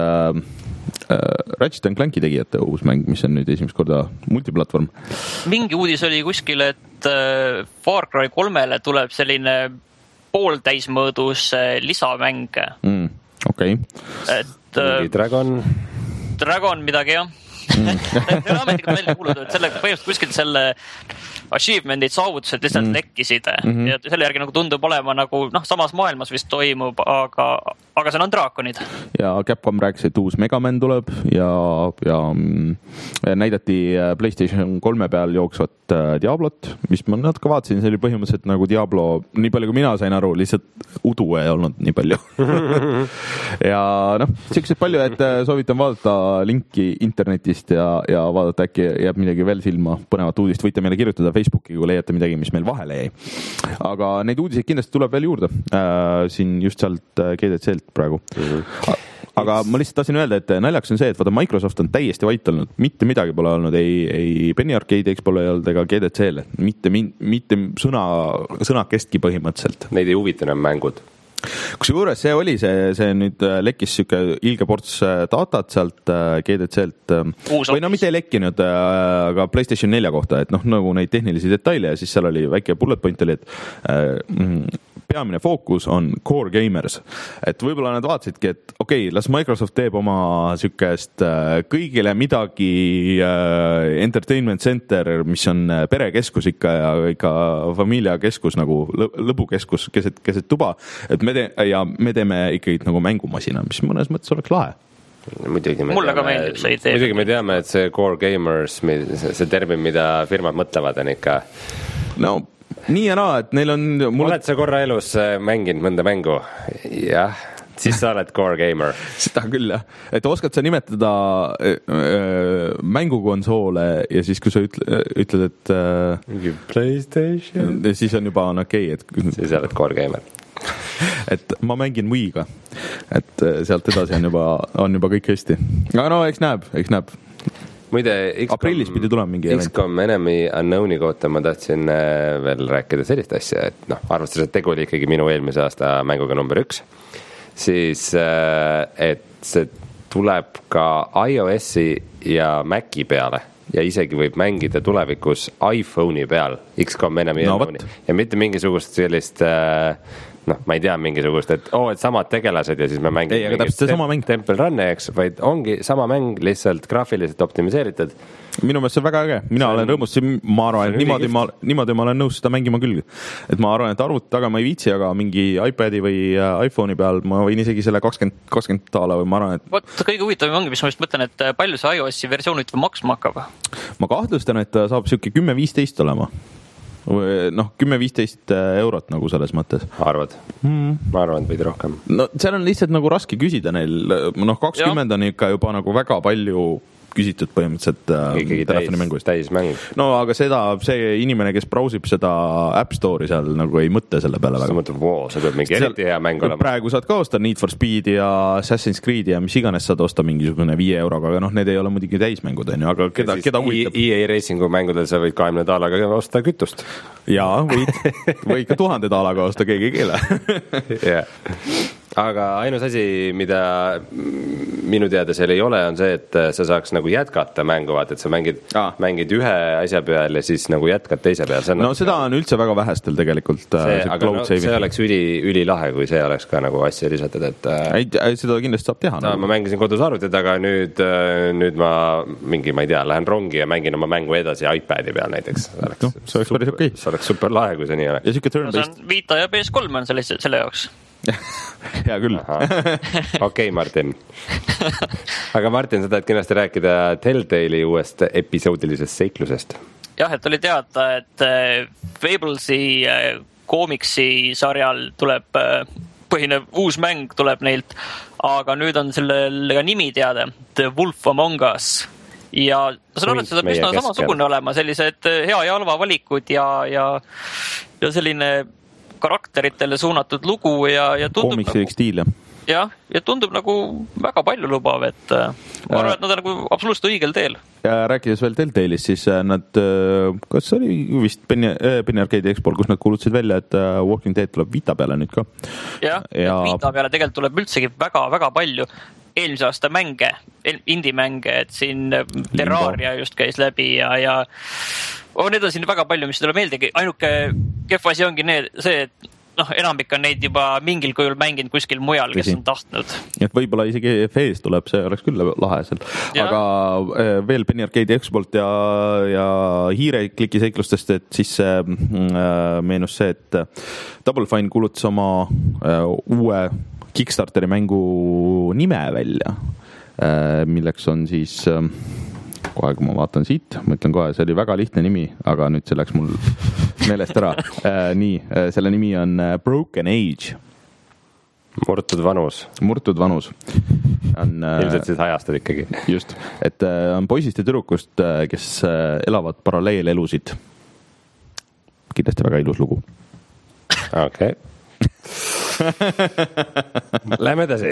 Ratchet and Clanki tegijate uus mäng, mis on nüüd esimest korda multiplatvorm. Mingi uudis oli kuskil, et Far Cry kolmele tuleb selline pooltäismõõdus lisamäng. Mm, okei. Okay. Et mingi Dragon. Dragon midagi, jah. Mm. Ametlikult välja kuulutud, selle põhimõtteliselt kuskilt selle achievement'id saavutused lihtsalt mm. lekkisid mm-hmm. ja selle järgi nagu tundub olema nagu noh, samas maailmas vist toimub, aga, aga seal on draakonid. Ja Capcom rääkis, et uus Mega Man tuleb ja, ja näidati PlayStation kolme peal jooksvat Diablot, mis ma natuke vaatasin, see oli põhimõtteliselt nagu Diablo, nii palju kui mina sain aru, lihtsalt udu ei olnud nii palju. Ja noh, sellised palju, et soovitan vaadata linki internetist ja, ja vaadata äkki jääb midagi veel silma põnevat uudist, võite meile kirjutada Facebooki, kui leiate midagi, mis meil vahele jäi. Aga neid uudiseid kindlasti tuleb veel juurde äh, siin just sealt G D C-lt praegu. Mm-hmm. Aga ma lihtsalt tahtsin öelda, et naljaks on see, et vaata Microsoft on täiesti vait olnud, mitte midagi pole olnud, ei, ei Penny Arcade'iks pole olnud ega G D C-le, mitte, mitte sõna, sõnakestki põhimõtteliselt. Neid ei huvitanud mängud. Kusjuures see oli, see, see nüüd lekkis siuke ilge ports datat sealt G D C-lt või no mitte ei lekkinud, aga PlayStation neljä kohta, et noh, nagu neid tehnilisi detaile ja siis seal oli väike bullet point oli, et peamine fookus on core gamers, et võib-olla nad vaatasidki, et okei, okay, las Microsoft teeb oma sükest kõigile midagi entertainment center, mis on perekeskus ikka ja ikka familiakeskus nagu lõbukeskus keset, keset tuba, et me te- ja me teeme ikkagi nagu mängumasina, mis mõnes mõttes oleks lahe. Muidugi me Mulle teame, ka meeldib see idee. Muidugi me teame, et see core gamers, see termin, mida firmad mõtlevad, on ikka no nii ja naa, et neil on mulle... Oled sa korra elus mänginud mõnda mängu? Jah, siis sa oled core gamer. Seda küll, jah. Et oskad sa nimetada äh, mängukonsoole ja siis, kui sa ütle, ütled, et äh, PlayStation, siis on juba on okei, et siis oled core gamer. Et ma mängin Wii'ga, et sealt edasi on juba, on juba kõik hästi. Aga no, eks näeb, eks näeb. Muide, aprillis pidi tulema mingi X COM Enemy Unknown'i kohta ma tahtsin veel rääkida sellist asja, et noh, arvestades, et tegu oli ikkagi minu eelmise aasta mänguga number üks, siis et see tuleb ka iOS-i ja Maci peale ja isegi võib mängida tulevikus iPhone'i peal X COM Enemy no, Unknown'i ja mitte mingisugust sellist noh, ma ei tea mingisugust, et oo, oh, et samad tegelased ja siis me mängime ei, aga täpselt see sama mäng. Temple Run'i, eks, vaid ongi sama mäng lihtsalt graafiliselt optimiseeritud. Minu meelest see on väga äge, mina see olen on... rõõmus, ma arvan, et niimoodi ma, niimoodi ma olen nõus seda mängima küll. Et ma arvan, et arvuti taga ma ei viitsi, aga mingi iPadi või iPhone'i peal ma võin isegi selle kakskümmend, kakskümmend taala või ma arvan, et... Vot, kõige huvitavam ongi, mis ma just mõtlen, et palju see iOS-i versioon nüüd maksma hakkab? Ma kahtlustan, et saab siuke kümme viisteist olema. Noh, kümme viisteist eurot nagu selles mõttes. Arvad? Mm. Ma arvan, et võid rohkem. No seal on lihtsalt nagu raske küsida neil. Noh, kakskümmend on ikka juba nagu väga palju küsitud põhimõtteliselt telefonimängu. Täis mäng. No aga seda, see inimene, kes brausib seda App Store'i seal nagu ei mõtle selle peale väga. Sa mõtled, wow, see peab mingi eriti hea mäng olema. Praegu saad ka osta Need for Speed ja Assassin's Creed ja mis iganes saad osta mingisugune viie euroga, aga noh, need ei ole muidugi täismängud, aga keda, keda huvitab. E A Racingu mängudel sa võid kahekümne daalaga osta kütust. Jaa, võid, võid ka tuhande daalaga osta, keegi keele. Yeah. aga ainus asi, mida minu teada seal ei ole, on see, et sa saaks nagu jätkata mängu, vaat, et sa mängid, ah. mängid ühe asja peal ja siis nagu jätkad teise peal. No nagu seda on üldse väga vähestel tegelikult. See, aga no, see oleks üli, üli lahe, kui see oleks ka nagu asja lisatud, et ei, seda kindlasti saab teha. No, nagu. Ma mängisin kodus arvutit, aga nüüd, nüüd ma mingi, ma ei tea, lähen rongi ja mängin oma mängu edasi iPadi peal näiteks. See oleks, no, see oleks päris okei. See oleks super lahe, kui see nii oleks. Ja siuke turn-based. No, Vita ja P S kolm on selle, selle jaoks. Hea küll. Okei, okay, Martin. Aga Martin, sa tahad kindlasti rääkida Telltale'i uuest episoodilisest seiklusest. Jah, et oli teada, et Fablesi koomiksi sarjal tuleb põhinev uus mäng tuleb neilt, aga nüüd on sellega nimi teada, The Wolf Among Us. Ja saan arvan, et seda üsna samasugune olema, sellised hea ja halva valikud ja, ja, ja selline karakteritele suunatud lugu ja, ja tundub koomiksilik stiil, jah. Jah, ja tundub nagu väga palju lubav, et ma arvan, et nad on nagu absoluutselt õigel teel. Ja rääkides veel Telltale'ist, siis nad, kas oli vist Penny, Penny Arcade'i Expol, kus nad kuulutasid välja, et Walking Dead tuleb Vita peale nüüd ka. Jah, ja Vita peale tegelikult tuleb üldsegi väga, väga palju eelmise aasta mänge, indie-mänge, et siin Terraria just käis läbi ja, ja oh, need on siin väga palju, mis tuleb meeldegi. Ainuke kehv asi ongi need, see, et noh, enamik on neid juba mingil kujul mänginud kuskil mujal, kes on tahtnud. Et võib-olla isegi F E-s tuleb, see oleks küll lahe seal. Ja. Aga veel Penny Arcade'i Expolt ja, ja hiirekliki seiklustest, et siis äh, meenus see, et Double Fine kuulutas oma äh, uue Kickstarteri mängu nime välja, äh, milleks on siis äh, kohe, kui ma vaatan siit, ma ütlen kohe, see oli väga lihtne nimi, aga nüüd see läks mul meelest ära. Äh, nii, selle nimi on Broken Age. Murtud vanus. Murtud vanus. On, ilmselt siis ajastud ikkagi. Just, et on poisist ja tüdrukust, kes elavad paralleelelusid. Kindlasti väga ilus lugu. Okei. Okay. Lähme edasi.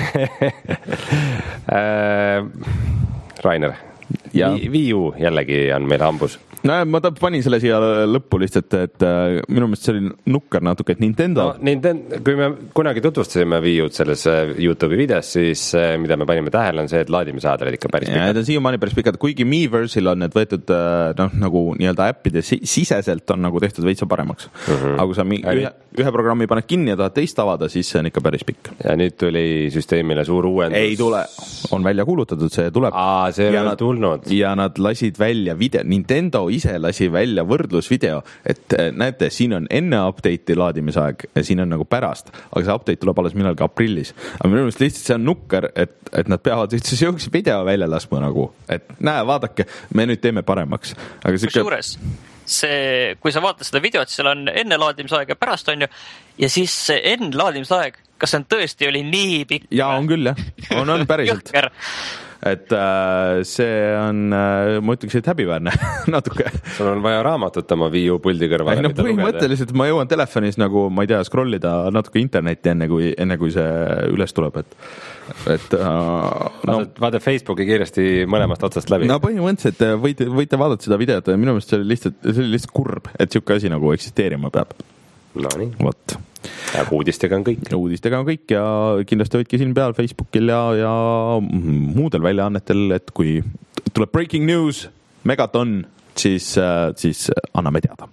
Rainer. Ja. Wii U jällegi on meil hambus. No, ma panin selle siia lõppu lihtsalt, et minu meelest see oli nukker natuke, et Nintendo... No, Nintendo, kui me kunagi tutvustasime Wii U-d selles YouTube'i videos, siis mida me panime tähele on see, et laadimisaad olid ikka päris pikad. Ja, need on siiamaani päris pikad, kuigi Miiversil on need võetud noh, nagu nii-öelda äppide siseselt on nagu tehtud veitsa paremaks. Mm-hmm. Aga kui sa ühe, ühe programmi paned kinni ja tahad teist avada, siis see on ikka päris pikk. Ja nüüd tuli süsteemile suur uuendus. Ei tule, on välja kuulutatud, see tuleb. Aa, see on nad, tulnud. Ja nad lasid välja video, Nintendo ise lasi välja võrdlusvideo, et näete, siin on enne update'i laadimisaeg ja siin on nagu pärast, aga see update tuleb alles millalgi aprillis. Aga minu meelest lihtsalt see on nukker, et, et nad peavad üldse siukse video välja laskma nagu, et näe, vaadake, me nüüd teeme paremaks. Aga siuke... Kusjuures, see, kui sa vaatad seda videot, seal on enne laadimisaeg ja pärast on ju, ja siis enne laadimisaeg, kas see tõesti oli nii pikk? Jaa, on küll, jah. On, on päriselt. Et äh, see on, äh, ma ütleks, et häbiväärne natuke. Sul on vaja raamatut oma Wii U puldi kõrvale. No, põhimõtteliselt ma jõuan telefonis nagu, ma ei tea, scrollida natuke internetti enne kui, enne kui see üles tuleb, et, et äh, no, vaata Facebooki kiiresti mõlemast otsast läbi. No põhimõtteliselt võite, võite vaadata seda videot ja minu meelest see oli lihtsalt, see oli lihtsalt kurb, et siuke asi nagu eksisteerima peab. No nii. Vot. Ja uudistega on kõik. Uudistega on kõik ja kindlasti hoidke siin peal Facebookil ja, ja muudel väljaannetel, et kui tuleb breaking news, Megaton, siis, siis anname teada.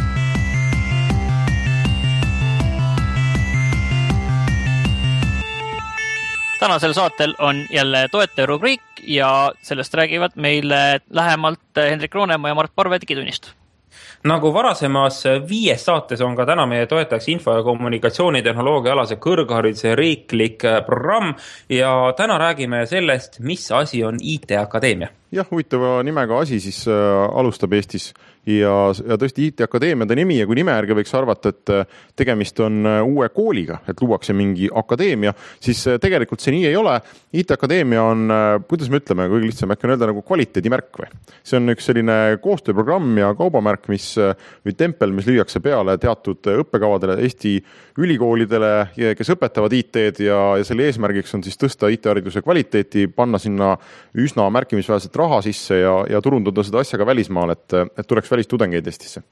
Tänasel saatel on jälle toetaja rubriik ja sellest räägivad meile lähemalt Hendrik Roonemaa ja Mart Parve digitunnist. Nagu varasemas viies saates on ka täna meie toetajaks info- ja kommunikatsioonitehnoloogia alase kõrghariduse riiklik programm ja täna räägime sellest, mis asi on I T Akadeemia. Jah, huvitava nimega asi siis äh, alustab Eestis ja, ja tõesti I T Akadeemia ta nimi ja kui nime järgi võiks arvata, et tegemist on uue kooliga, et luuakse mingi akadeemia, siis tegelikult see nii ei ole. I T Akadeemia on, kuidas me ütleme, kõige lihtsam äkki on öelda nagu kvaliteedimärk või? See on üks selline koostööprogramm ja kaubamärk, mis, või tempel, mis lüüakse peale teatud õppekavadele Eesti ülikoolidele, kes õpetavad I T-d ja, ja selle eesmärgiks on siis tõsta I T-hariduse kvaliteeti, panna sinna üsna märkimisväärselt raha sisse ja, ja turundada seda asja ka välismaal, et, et tuleks välistudengeid Eestisse.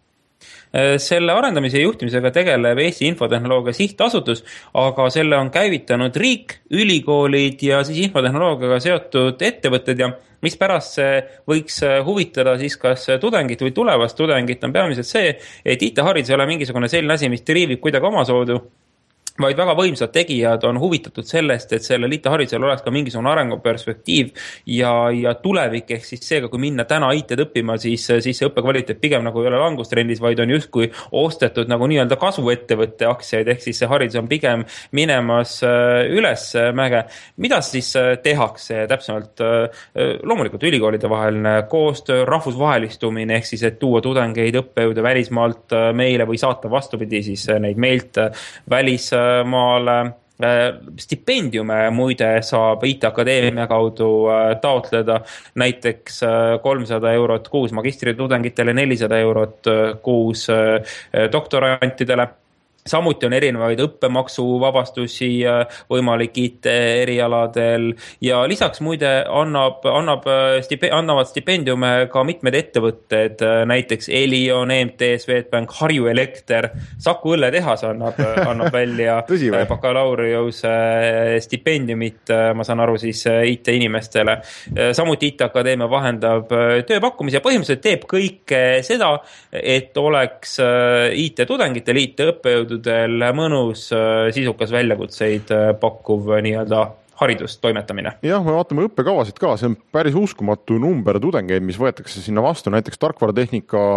Selle arendamise ja juhtimisega tegeleb Eesti Infotehnoloogia Sihtasutus, aga selle on käivitanud riik, ülikoolid ja siis infotehnoloogiaga seotud ettevõtted ja mis pärast see võiks huvitada siis kas tudengit või tulevast tudengit on peamiselt see, et I T-haridus ei ole mingisugune selline asi, mis triivib kuidagi omasoodu, vaid väga võimsad tegijad on huvitatud sellest, et selle I T-haridusel oleks ka mingisugune arenguperspektiiv ja, ja tulevik, ehk siis seega, kui minna täna I T-d õppima, siis, siis see õppekvaliteet pigem nagu ei ole langustrendis, vaid on justkui ostetud nagu nii-öelda kasvuettevõtte aktsiaid, ehk siis see haridus on pigem minemas üles mäge. Mida siis tehakse täpsemalt? Loomulikult ülikoolide vaheline koostöö, rahvusvahelistumine, ehk siis, et tuua tudengeid õppejõude välismaalt meile või saata vastupidi siis neid meilt välis maale. Stipendiume muide saab I T-akadeemia kaudu taotleda, näiteks kolmsada eurot kuus magistritudengitele, nelisada eurot kuus doktorantidele. Samuti on erinevaid õppemaksuvabastusi võimalik I T-erialadel ja lisaks muide annab, annab stipe, annavad stipendiume ka mitmed ettevõtted, näiteks Elion, E M T, Swedbank, Harju Elekter, Saku õlletehas annab, annab välja bakalaureuse stipendiumit, ma saan aru siis I T-inimestele. Samuti I T-akadeemia vahendab tööpakkumise ja põhimõtteliselt teeb kõike seda, et oleks I T-tudengitel, I T-õppejõududel mõnus sisukas väljakutseid pakkuv nii-öelda haridust toimetamine. Jah, me vaatame õppekavasid ka, see on päris uskumatu number tudengeid, mis võetakse sinna vastu, näiteks tarkvaratehnika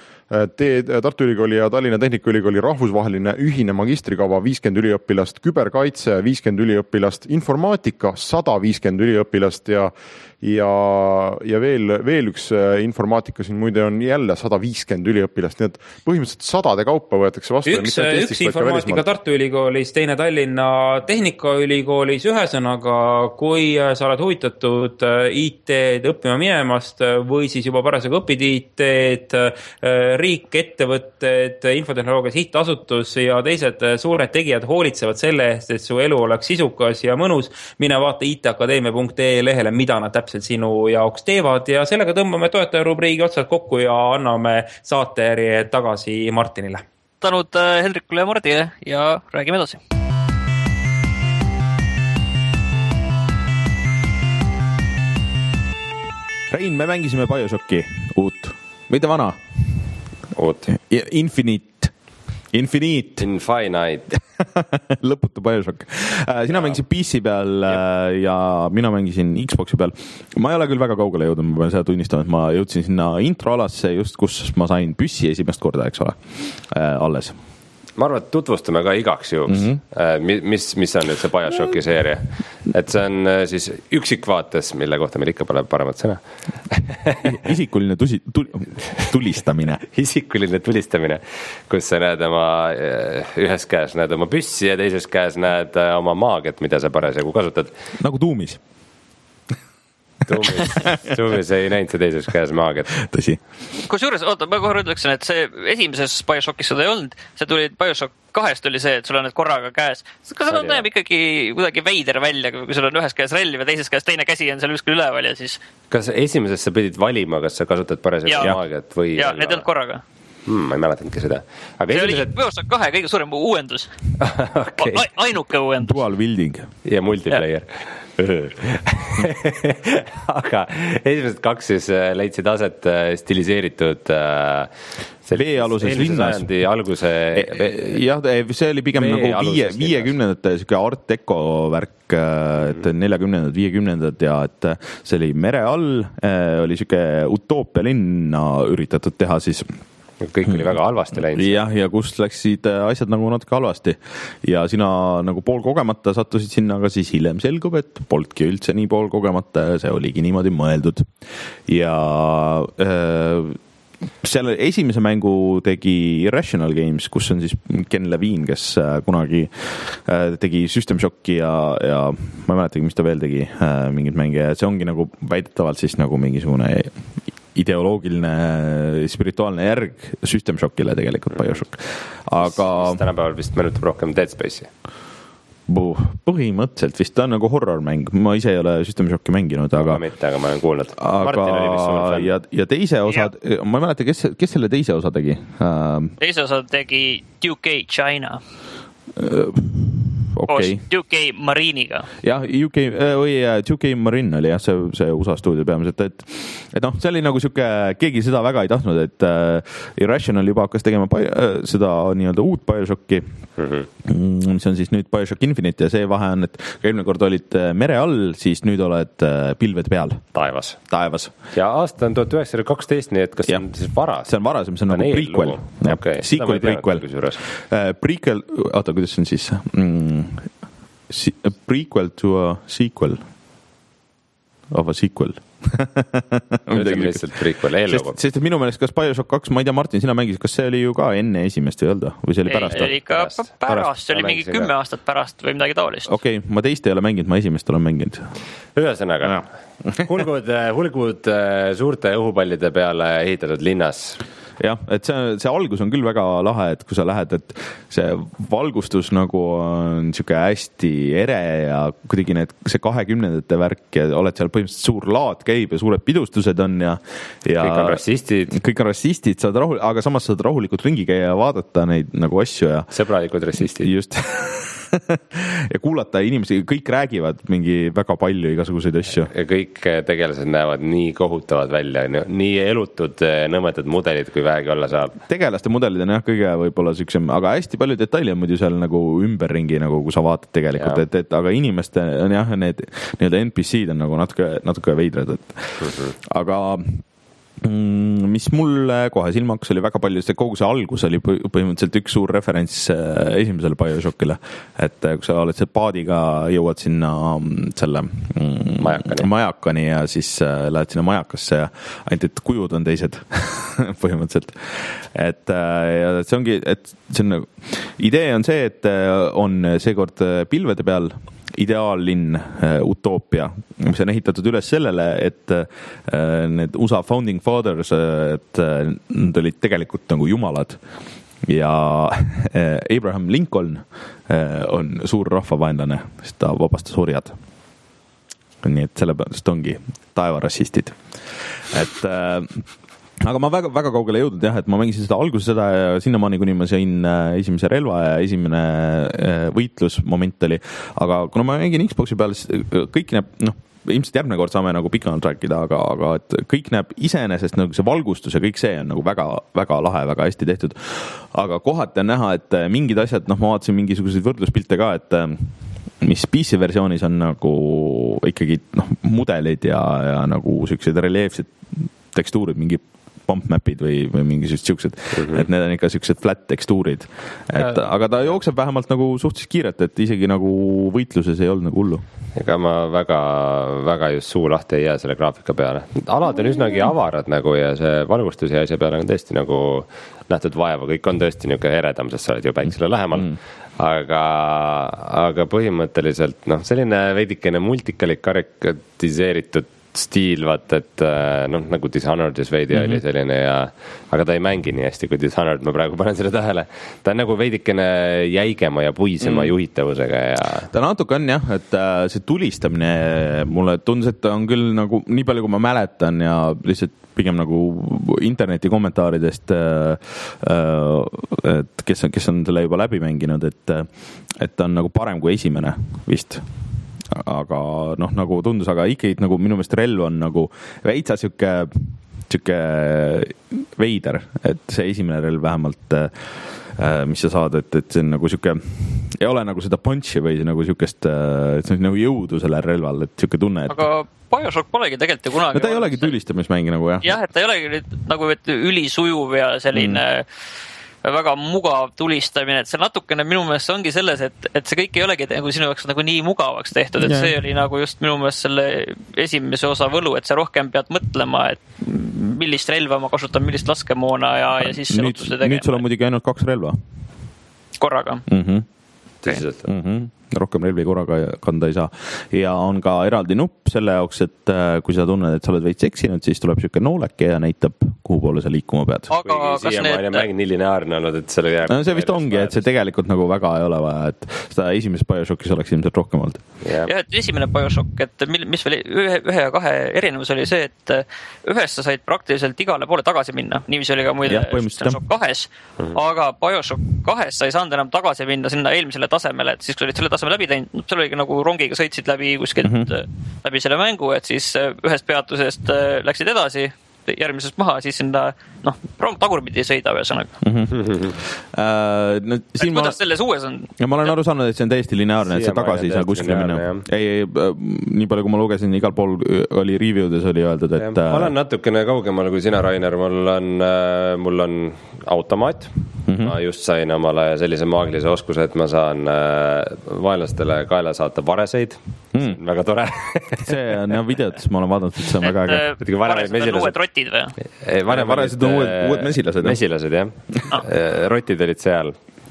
Tartu Ülikooli ja Tallinna Tehnikaülikooli rahvusvaheline ühine magistrikava viiskümmend üliõpilast, küberkaitse viiskümmend üliõpilast, informaatika sada viiskümmend üliõpilast ja ja, ja veel, veel üks informaatika siin muide on jälle sada viiskümmend üliõpilast, nii et põhimõtteliselt sadade kaupa võetakse vastu. Üks, üks informaatika Tartu Ülikoolis, teine Tallinna Tehnikaülikoolis, ühesõnaga, kui sa oled huvitatud I T-d õppima minemast või siis juba parasjagu õpid I T-d, riik, ettevõtted, infotehnoloogia sihtasutus ja teised suured tegijad hoolitsevad selle eest, et su elu oleks sisukas ja mõnus, mine vaata I T akadeemia punkt E lehele, mida nad täpselt sinu jaoks teevad ja sellega tõmbame toetajarubriigi otsad kokku ja anname saatejärje tagasi Martinile. Tänud Hendrikule ja Mardile ja räägime edasi. Rein, me mängisime BioShocki uut, mitte vana. Uut. Infinite. Infinite. Infinite. Lõputu BioShock. Sina mängisid P C peal ja. ja mina mängisin Xboxi peal. Ma ei ole küll väga kaugele jõudnud, ma pean seda tunnistama, et ma jõudsin sinna introalasse just, kus ma sain püssi esimest korda, eks ole, alles. Ma arvan, et tutvustame ka igaks juhuks, mm-hmm. mis, mis on nüüd see BioShocki seeria. Et see on siis üksikvaates, mille kohta meil ikka pole paremat sõna. Isikuline tusi, tul, tulistamine. Isikuline tulistamine, kus sa näed oma, ühes käes näed oma püssi ja teises käes näed oma maaget, mida sa parasjagu kasutad. Nagu tuumis. Tuumis, tuumis ei näinud see teises käes maaget. Tõsi. Kusjuures, oota, ma kohe ütleksin, et see esimeses BioShockis seda ei olnud. See tuli BioShock kahest oli see, et sul on need korraga käes. Kas see näeb ikkagi kuidagi veider välja, kui sul on ühes käes relv ja teises käes teine käsi on seal kuskil üleval ja siis... Kas esimeses sa pidid valima, kas sa kasutad parasjagu maaget või... Jaa, need on korraga. Hmm, ma ei mäletanudki seda. Aga see esimesed... oli BioShock kahe kõige suurem uuendus. Okay. A- ainuke uuendus. Dual wielding. Ja multiplayer. Aga esimesed kaks siis leidsid aset stiliseeritud veealuses linnas. Alguse... Jah, see oli pigem nagu viie, viiekümnendate art deco värk, et neljakümnendad, viiekümnendad ja et see oli mere all, oli siuke utoopia linna üritatud teha siis kõik oli väga halvasti läinud. Jah, ja kust läksid asjad nagu natuke halvasti. Ja sina nagu pool kogemata sattusid sinna, aga siis hiljem selgub, et poltki üldse nii pool kogemata ja see oligi niimoodi mõeldud. Ja äh, selle esimese mängu tegi Irrational Games, kus on siis Ken Levine, kes kunagi äh, tegi System Shocki ja, ja ma ei mäletagi, mis ta veel tegi äh, mingid mänge. See ongi nagu väidetavalt siis nagu mingisugune ideoloogiline, spirituaalne järg System Shockile tegelikult BioShock. Aga... tänapäeval vist meenutab rohkem Dead Space'i. põhimõtteliselt vist ta on nagu horror-mäng, ma ise ei ole System Shocki mänginud, aga ma mitte, aga ma olen kuulnud. aga ja, ja teise osa, ma ei mäleta, kes, kes selle teise osa tegi? Teise osa tegi Duke China. Okay. U K Marine'iga. jah, U K või U K Marine oli jah, see, see U S A stuudio peamiselt, et et noh, see oli nagu siuke, keegi seda väga ei tahtnud, et uh, Irrational juba hakkas tegema pai, uh, seda nii-öelda uut BioShocki, mm-hmm. mis on siis nüüd BioShock Infinite ja see vahe on, et eelmine kord olid mere all, siis nüüd oled uh, pilved peal. Taevas. Taevas. Ja aasta on tuhat üheksasada kaksteist, nii et kas ja. see on siis varas? See on varasem, see on nagu prequel. Okay. Sequel, prequel. Uh, prequel, oota, kuidas see on siis? Mm. A prequel to a sequel of a sequel. lihtsalt prequel, eellugu. Sest, sest minu meelest, kas BioShock kaks, ma ei tea, Martin, sina mängisid, kas see oli ju ka enne esimest või öelda? Või see oli pärast? Ei, oli ikka pärast, pärast, see oli mingi kümme ka. Aastat pärast või midagi taolist. Okei, okay, ma teist ei ole mänginud, ma esimest olen mänginud. Ühesõnaga, hulgud, hulgud suurte õhupallide peale ehitatud linnas. Jah, et see, see algus on küll väga lahe, et kui sa lähed, et see valgustus nagu on siuke hästi ere ja kuidagi need, see kahekümnendate värk ja oled seal põhimõtteliselt suur laad käib ja suured pidustused on ja, ja kõik on rassistid. Kõik on rassistid, saad rahul, aga samas saad rahulikult ringi käia ja vaadata neid nagu asju ja sõbralikud rassistid. Just. ja kuulata inimesi, kõik räägivad mingi väga palju igasuguseid asju. Ja kõik tegelased näevad nii kohutavad välja, nii elutud nõmedad mudelid, kui vähegi olla saab. Tegelaste mudelid on jah kõige võib-olla süksem, aga hästi palju detaili on muidu seal nagu ümberringi, nagu kui sa vaatad tegelikult, et, et aga inimeste on jah, need nii-öelda N P C-d on nagu natuke, natuke veidrad, et mm-hmm. aga mis mulle kohe silma hakkas, oli väga palju, see kogu see algus oli põhimõtteliselt üks suur referents esimesele BioShockile, et kui sa oled see paadiga, jõuad sinna selle majakani, majakani ja siis lähed sinna majakasse ja ainult, et kujud on teised põhimõtteliselt, et ja see ongi, et see on nagu, idee on see, et on seekord pilvede peal ideaallinn, utoopia, mis on ehitatud üles sellele, et need U S A founding fathers, et nad olid tegelikult nagu jumalad ja Abraham Lincoln on suur rahvavaenlane, sest ta vabastas orjad. Nii et sellepärast ongi taevarassistid. Et aga ma väga, väga kaugele jõudnud jah, et ma mängisin seda alguses seda ja sinnamaani, kuni ma sain esimese relva ja esimene võitlusmoment oli, aga kuna ma mängin Xboxi peal, siis kõik näeb, noh, ilmselt järgmine kord saame nagu pikemalt rääkida, aga, aga et kõik näeb iseenesest nagu see valgustus ja kõik see on nagu väga, väga lahe, väga hästi tehtud. Aga kohati on näha, et mingid asjad, noh, ma vaatasin mingisuguseid võrdluspilte ka, et mis P C versioonis on nagu ikkagi noh, mudelid ja, ja nagu sellised reljeefsed tekstuurid, mingi bump mapid või, või mingi siuksed, mm-hmm. et need on ikka siuksed flat tekstuurid, et ja. Aga ta jookseb vähemalt nagu suhteliselt kiirelt, et isegi nagu võitluses ei olnud nagu hullu. Ega ma väga, väga just suu lahti ei jää selle graafika peale. Alad on üsnagi avarad nagu ja see valgustus ja asja peale on tõesti nagu nähtud vaeva, kõik on tõesti niuke eredam, sest sa oled ju päiksele lähemal, mm. aga, aga põhimõtteliselt noh, selline veidikene multikalik karikatiseeritud stiil, vaat, et noh, nagu Dishonored'is veidi mm-hmm. oli selline ja, aga ta ei mängi nii hästi kui Dishonored, ma praegu panen selle tähele. Ta on nagu veidikene jäigema ja puisema mm. juhitavusega ja. Ta natuke on jah, et see tulistamine mulle tundus, et on küll nagu nii palju, kui ma mäletan ja lihtsalt pigem nagu interneti kommentaaridest, et kes on, kes on selle juba läbi mänginud, et, et ta on nagu parem kui esimene vist. Aga noh, nagu tundus, aga ikkagi nagu minu meelest relv on nagu veitsa siuke, siuke veider, et see esimene relv vähemalt, mis sa saad, et, et see on nagu siuke, ei ole nagu seda punchi või nagu siukest, et see on nagu jõudu selle relval, et siuke tunne, et aga BioShock polegi tegelikult ju kunagi no ta ei olegi tulistamismäng nagu jah. Jah, et ta ei olegi nagu et ülisujuv ja selline mm. väga mugav tulistamine, et see natukene minu meelest ongi selles, et, et see kõik ei olegi nagu sinu jaoks nagu nii mugavaks tehtud, et yeah. see oli nagu just minu meelest selle esimese osa võlu, et sa rohkem pead mõtlema, et millist relva ma kasutan, millist laskemoona ja, ja siis nüüd, nüüd sul on muidugi ainult kaks relva korraga mm-hmm. tõsiselt mm-hmm. rohkem relvi korraga kanda ei saa. Ja on ka eraldi nupp selle jaoks, et kui sa tunned, et sa oled veits eksinud, siis tuleb siuke nooleke ja näitab, kuhu poole sa liikuma pead. Aga kas need... mängin nii lineaarne olnud, et selle jääb... No see vist ongi, et see tegelikult nagu väga ei ole vaja, et seda esimeses BioShockis oleks ilmselt rohkem olnud. Ja, et esimene BioShock, et mis veel ühe, ühe ja kahe erinevus oli see, et ühes sa said praktiliselt igale poole tagasi minna. Niivis oli ka muide BioShock kahes, mm-hmm. aga BioShock kahes sa ei saanud enam tagasi minna sinna eelmisele tasemele, et siis kui olid selle taseme läbi teinud, seal oligi nagu rongiga sõitsid läbi kuskilt mm-hmm. läbi selle mängu, et siis ühest peatusest läksid edasi, järgmisest maha, siis sinna, noh, rong tagurpidi ei sõida ühesõnaga. Mm-hmm. Uh, no, et kuidas ma... selles uues on? Ja ma olen aru saanud, et see on täiesti lineaarne, et see tagasi ei saa kuskile minna. Ei, ei, nii palju kui ma lugesin, igal pool oli reviewdes oli öeldud, et... Ja, ma olen natukene kaugemal kui sina, Rainer, mul on, mul on automaat. Mm-hmm. Ma just sain omale sellise maagilise oskuse, et ma saan vaenlastele kaela saata vareseid. Mm. Väga tore. See on jah videotes, ma olen vaadanud, et see on väga äge. Varesed on uued rotid või? Varem varesed on uued, uued mesilased. Mesilased, jah. Ah. Rotid olid seal.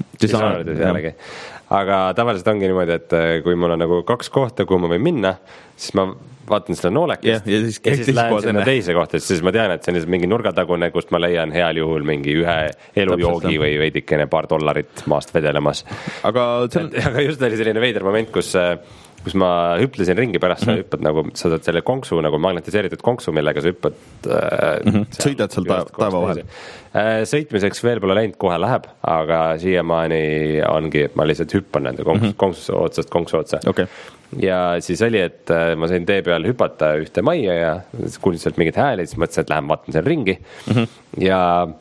Aga tavaliselt ongi niimoodi, et kui mul on nagu kaks kohta, kuhu ma võin minna, siis ma vaatan seda noolekest ja, ja siis, ja siis lähen sinna teise kohta, siis ma tean, et see on mingi nurgatagune, kust ma leian heal juhul mingi ühe elujoogi või veidikene paar dollarit maast vedelemas. Aga, on... et, aga just oli selline veider moment, kus kus ma hüplesin ringi pärast, mm-hmm. sa hüppad nagu, sa saad selle konksu, nagu magnetiseeritud konksu, millega sa hüppad äh, mm-hmm. sõidad seal taeva vahel. Sõitmiseks veel pole läinud, kohe läheb, aga siiamaani ongi, et ma lihtsalt hüppan nende konksu, mm-hmm. konksu otsast konksu otsa. Okay. Ja siis oli, et ma sain tee peal hüpata ühte majja ja kuulin sealt mingid hääli, siis mõtlesin, et lähen vaatan seal ringi mm-hmm. ja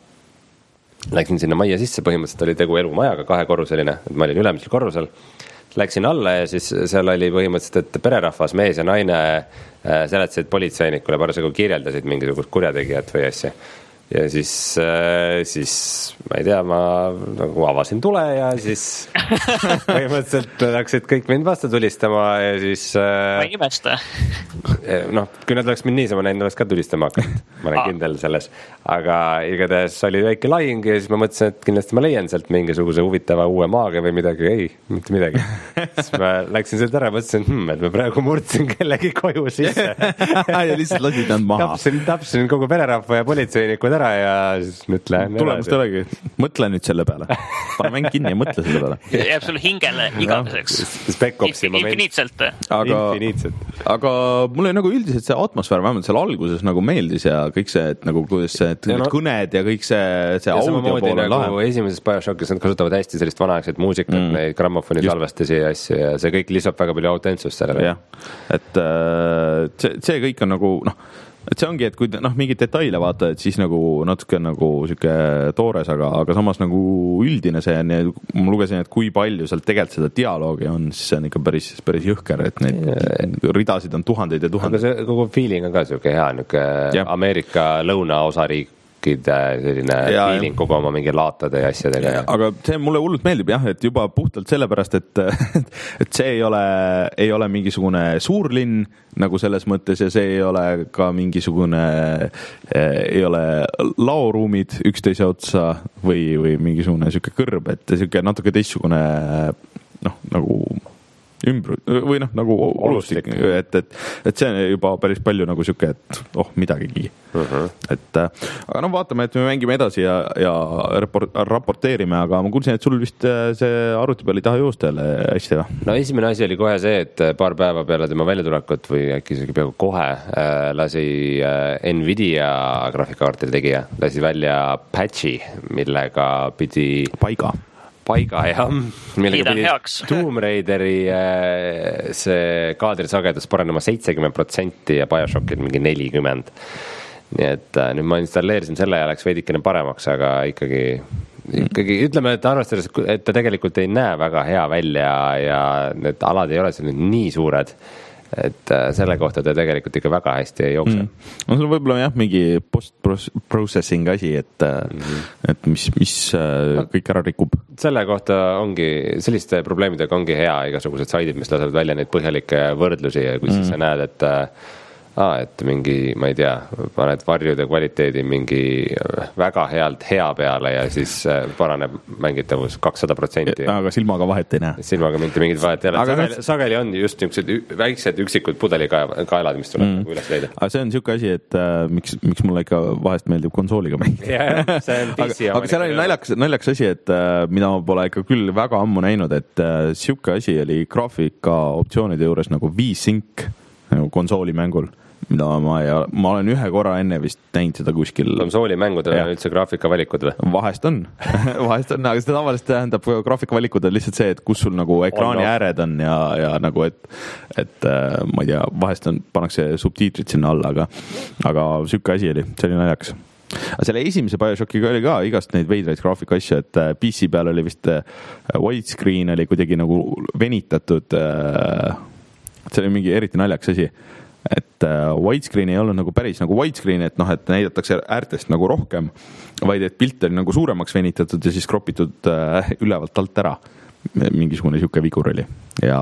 läksin sinna majja sisse, põhimõtteliselt oli tegu elumajaga, kahekorruseline, et ma olin ülemisel korrusel. Läksin alla ja siis seal oli põhimõtteliselt, et pererahvas, mees ja naine seletasid politseinikule, parasjagu kirjeldasid mingisugust kurjategijat või asja. Ja siis, siis ma ei tea, ma nagu avasin tule ja siis põhimõtteliselt läksid kõik mind vastu tulistama ja siis... Ma ei imesta. Noh, kui nad oleks mind niisama näinud, oleks ka tulistama hakanud. Ma olen kindel selles. Aga igatahes oli väike laing ja siis ma mõtlesin, et kindlasti ma leian sealt mingisuguse huvitava uue maaga või midagi. Ei, mitte midagi. Siis ma läksin sealt ära ja mõtlesin, hmm, et ma praegu murdsin kellegi koju sisse. Ja lihtsalt lasid nad maha. Tapsin, tapsin kogu pererahva ja politseinikud ära ja siis nüüd lähen tulemust ei olegi, mõtle nüüd selle peale pane mäng kinni ja mõtle selle peale jääb sul hingele igaveseks infiniitselt aga, aga mulle nagu üldiselt see atmosfäär vähemalt seal alguses nagu meeldis ja kõik see, et nagu kuidas see et no, kõned ja kõik see, see audio pool on nagu lahe esimeses BioShockis nad kasutavad hästi sellist vanaaegset muusikat mm. neid grammofoni salvestasi ja asju ja see kõik lisab väga palju autentsust sellele jah, et see, see kõik on nagu noh et see ongi, et kui noh, mingid detaile vaata, et siis nagu natuke nagu siuke toores, aga, aga samas nagu üldine see on ja ma lugesin, et kui palju seal tegelikult seda dialoogi on, siis see on ikka päris, päris jõhker, et neid ja, ridasid on tuhandeid ja tuhandeid. Aga see kogu feeling on ka siuke hea, niuke Ameerika lõunaosariik selline ja, feeling kogu oma mingi laatade ja asjadega. Aga see mulle hullult meeldib jah, et juba puhtalt sellepärast, et, et see ei ole, ei ole mingisugune suurlinn nagu selles mõttes ja see ei ole ka mingisugune, ei ole laoruumid üksteise otsa või, või mingisugune siuke kõrb, et siuke natuke teistsugune noh, nagu ümbru, või noh, nagu olustik, et, et, et see on juba päris palju nagu siuke, et oh, midagigi. Uh-huh. Et, aga no vaatame, et me mängime edasi ja, ja raport, raporteerime, aga ma kuulsin, et sul vist see arvuti peal ei taha joosta jälle hästi või? No esimene asi oli kohe see, et paar päeva peale tema väljatulekut või äkki isegi peaaegu kohe lasi Nvidia graafikakaartide tegija, lasi välja patchi, millega pidi paiga paiga ja millega pidi Tomb Raideri see kaadrisagedus paranema seitsekümmend protsenti ja BioShockil mingi nelikümmend. Nii et nüüd ma installeerisin selle ja läks veidikene paremaks, aga ikkagi, ikkagi ütleme, et arvestades, et ta tegelikult ei näe väga hea välja ja need alad ei ole selline nii suured, et selle kohta ta tegelikult ikka väga hästi ei jookse. Mm. No sul võib-olla jah, mingi post-processing asi, et, mm-hmm. et mis, mis kõik ära rikub. Selle kohta ongi, selliste probleemidega ongi hea igasugused saidid, mis lasevad välja neid põhjalikke võrdlusi ja kui mm. siis sa näed, et aa, et mingi, ma ei tea, paned varjude kvaliteedi mingi väga healt hea peale ja siis paraneb mängitavus kakssada protsenti. Aga silmaga vahet ei näe. Silmaga mitte mingit vahet ei ole. Sageli, sageli on just niisugused väiksed üksikud pudelikaelad, mis tuleb mm. üles leida. Aga see on niisugune asi, et äh, miks, miks mulle ikka vahest meeldib konsooliga mängida. Yeah, see on P C. aga, aga seal oli naljaks, naljaks asi, et äh, mida ma pole ikka küll väga ammu näinud, et äh, siuke asi oli graafika optsioonide juures nagu V-Sync nagu konsoolimängul, mida ma, ja, ma olen ühe korra enne vist näinud seda kuskil. Konsoolimängudel on üldse graafikavalikud või? Vahest on, vahest on, aga seda tavaliselt tähendab graafikavalikud on lihtsalt see, et kus sul nagu ekraani on, no. ääred on ja, ja nagu, et, et ma ei tea, vahest on, pannakse subtiitrid sinna alla, aga, aga sükke asi oli, see oli naljaks. Aga selle esimese BioShockiga oli ka igast neid veidraid graafika asju, et P C peal oli vist widescreen oli kuidagi nagu venitatud, see oli mingi eriti naljaks asi, et widescreen ei olnud nagu päris nagu widescreen, et noh, et näidatakse äärtest nagu rohkem, vaid et pilt oli nagu suuremaks venitatud ja siis kropitud ülevalt alt ära. Mingisugune siuke vigur oli ja,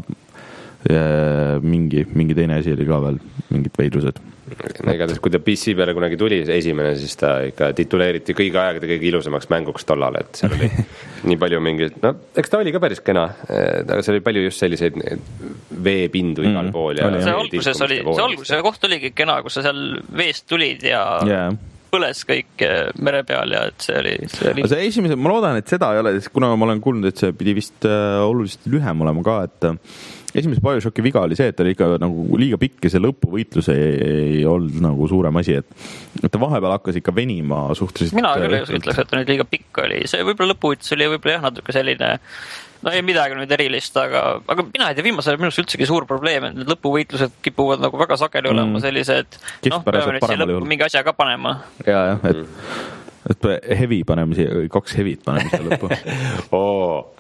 ja mingi, mingi teine asi oli ka veel, mingid veidrused. No igatahes, kui ta P C peale kunagi tuli esimene, siis ta ikka tituleeriti kõige aegade kõige ilusamaks mänguks tollal, et seal oli nii palju mingi, no eks ta oli ka päris kena, aga see oli palju just selliseid veepindu igal mm, pool. Ja see alguses oli, see alguse koht oligi kena, kus sa seal veest tulid ja yeah. põles kõik mere peal ja et see oli... See, oli... see esimese, ma loodan, et seda ei ole, kuna ma olen kuulnud, et see pidi vist oluliselt lühem olema ka, et esimese BioShocki viga oli see, et ta oli ikka nagu liiga pikk ja see lõpuvõitlus ei, ei olnud nagu suurem asi, et, et ta vahepeal hakkas ikka venima suhteliselt. Mina küll ütleks, et ta nüüd liiga pikk oli. See võib-olla lõpuvõitlus oli võib-olla jah natuke selline, no ei midagi nüüd erilist, aga, aga mina ei tea, viimasel minust üldsegi suur probleem, et need lõpuvõitlused kipuvad nagu väga sageli olema mm. sellised, noh, peame nüüd siia lõppu mingi asja ka panema. Ja, jah, et mm. et heavy paneme siia, kaks heavit paneme siia lõppu. Oo.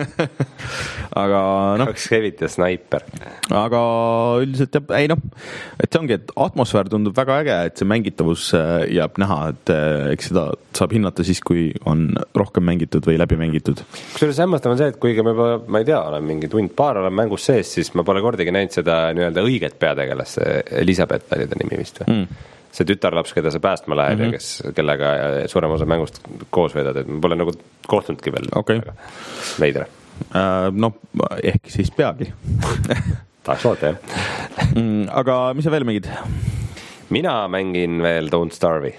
aga noh. Kaks heavit ja sniper. Aga üldiselt jah, ei noh, et see ongi, et atmosfäär tundub väga äge, et see mängitavus jääb näha, et eks seda saab hinnata siis, kui on rohkem mängitud või läbi mängitud. Kusjuures hämmastav on see, et kuigi ma, ma ei tea, olen mingi tund paar olen mängus sees, siis ma pole kordagi näinud seda nii-öelda õiget peategelast, Elisabeth oli ta nimi vist või? Mm. See tütarlaps, keda sa päästma lähed mm-hmm. ja kes, kellega suurem osa mängust koos veedad, et ma pole nagu kohtunudki veel. Okay. Veidra. Uh, no, ehk siis peagi. Tahaks loota, jah. mm, aga mis sa veel mängid? Mina mängin veel Don't Starve'i.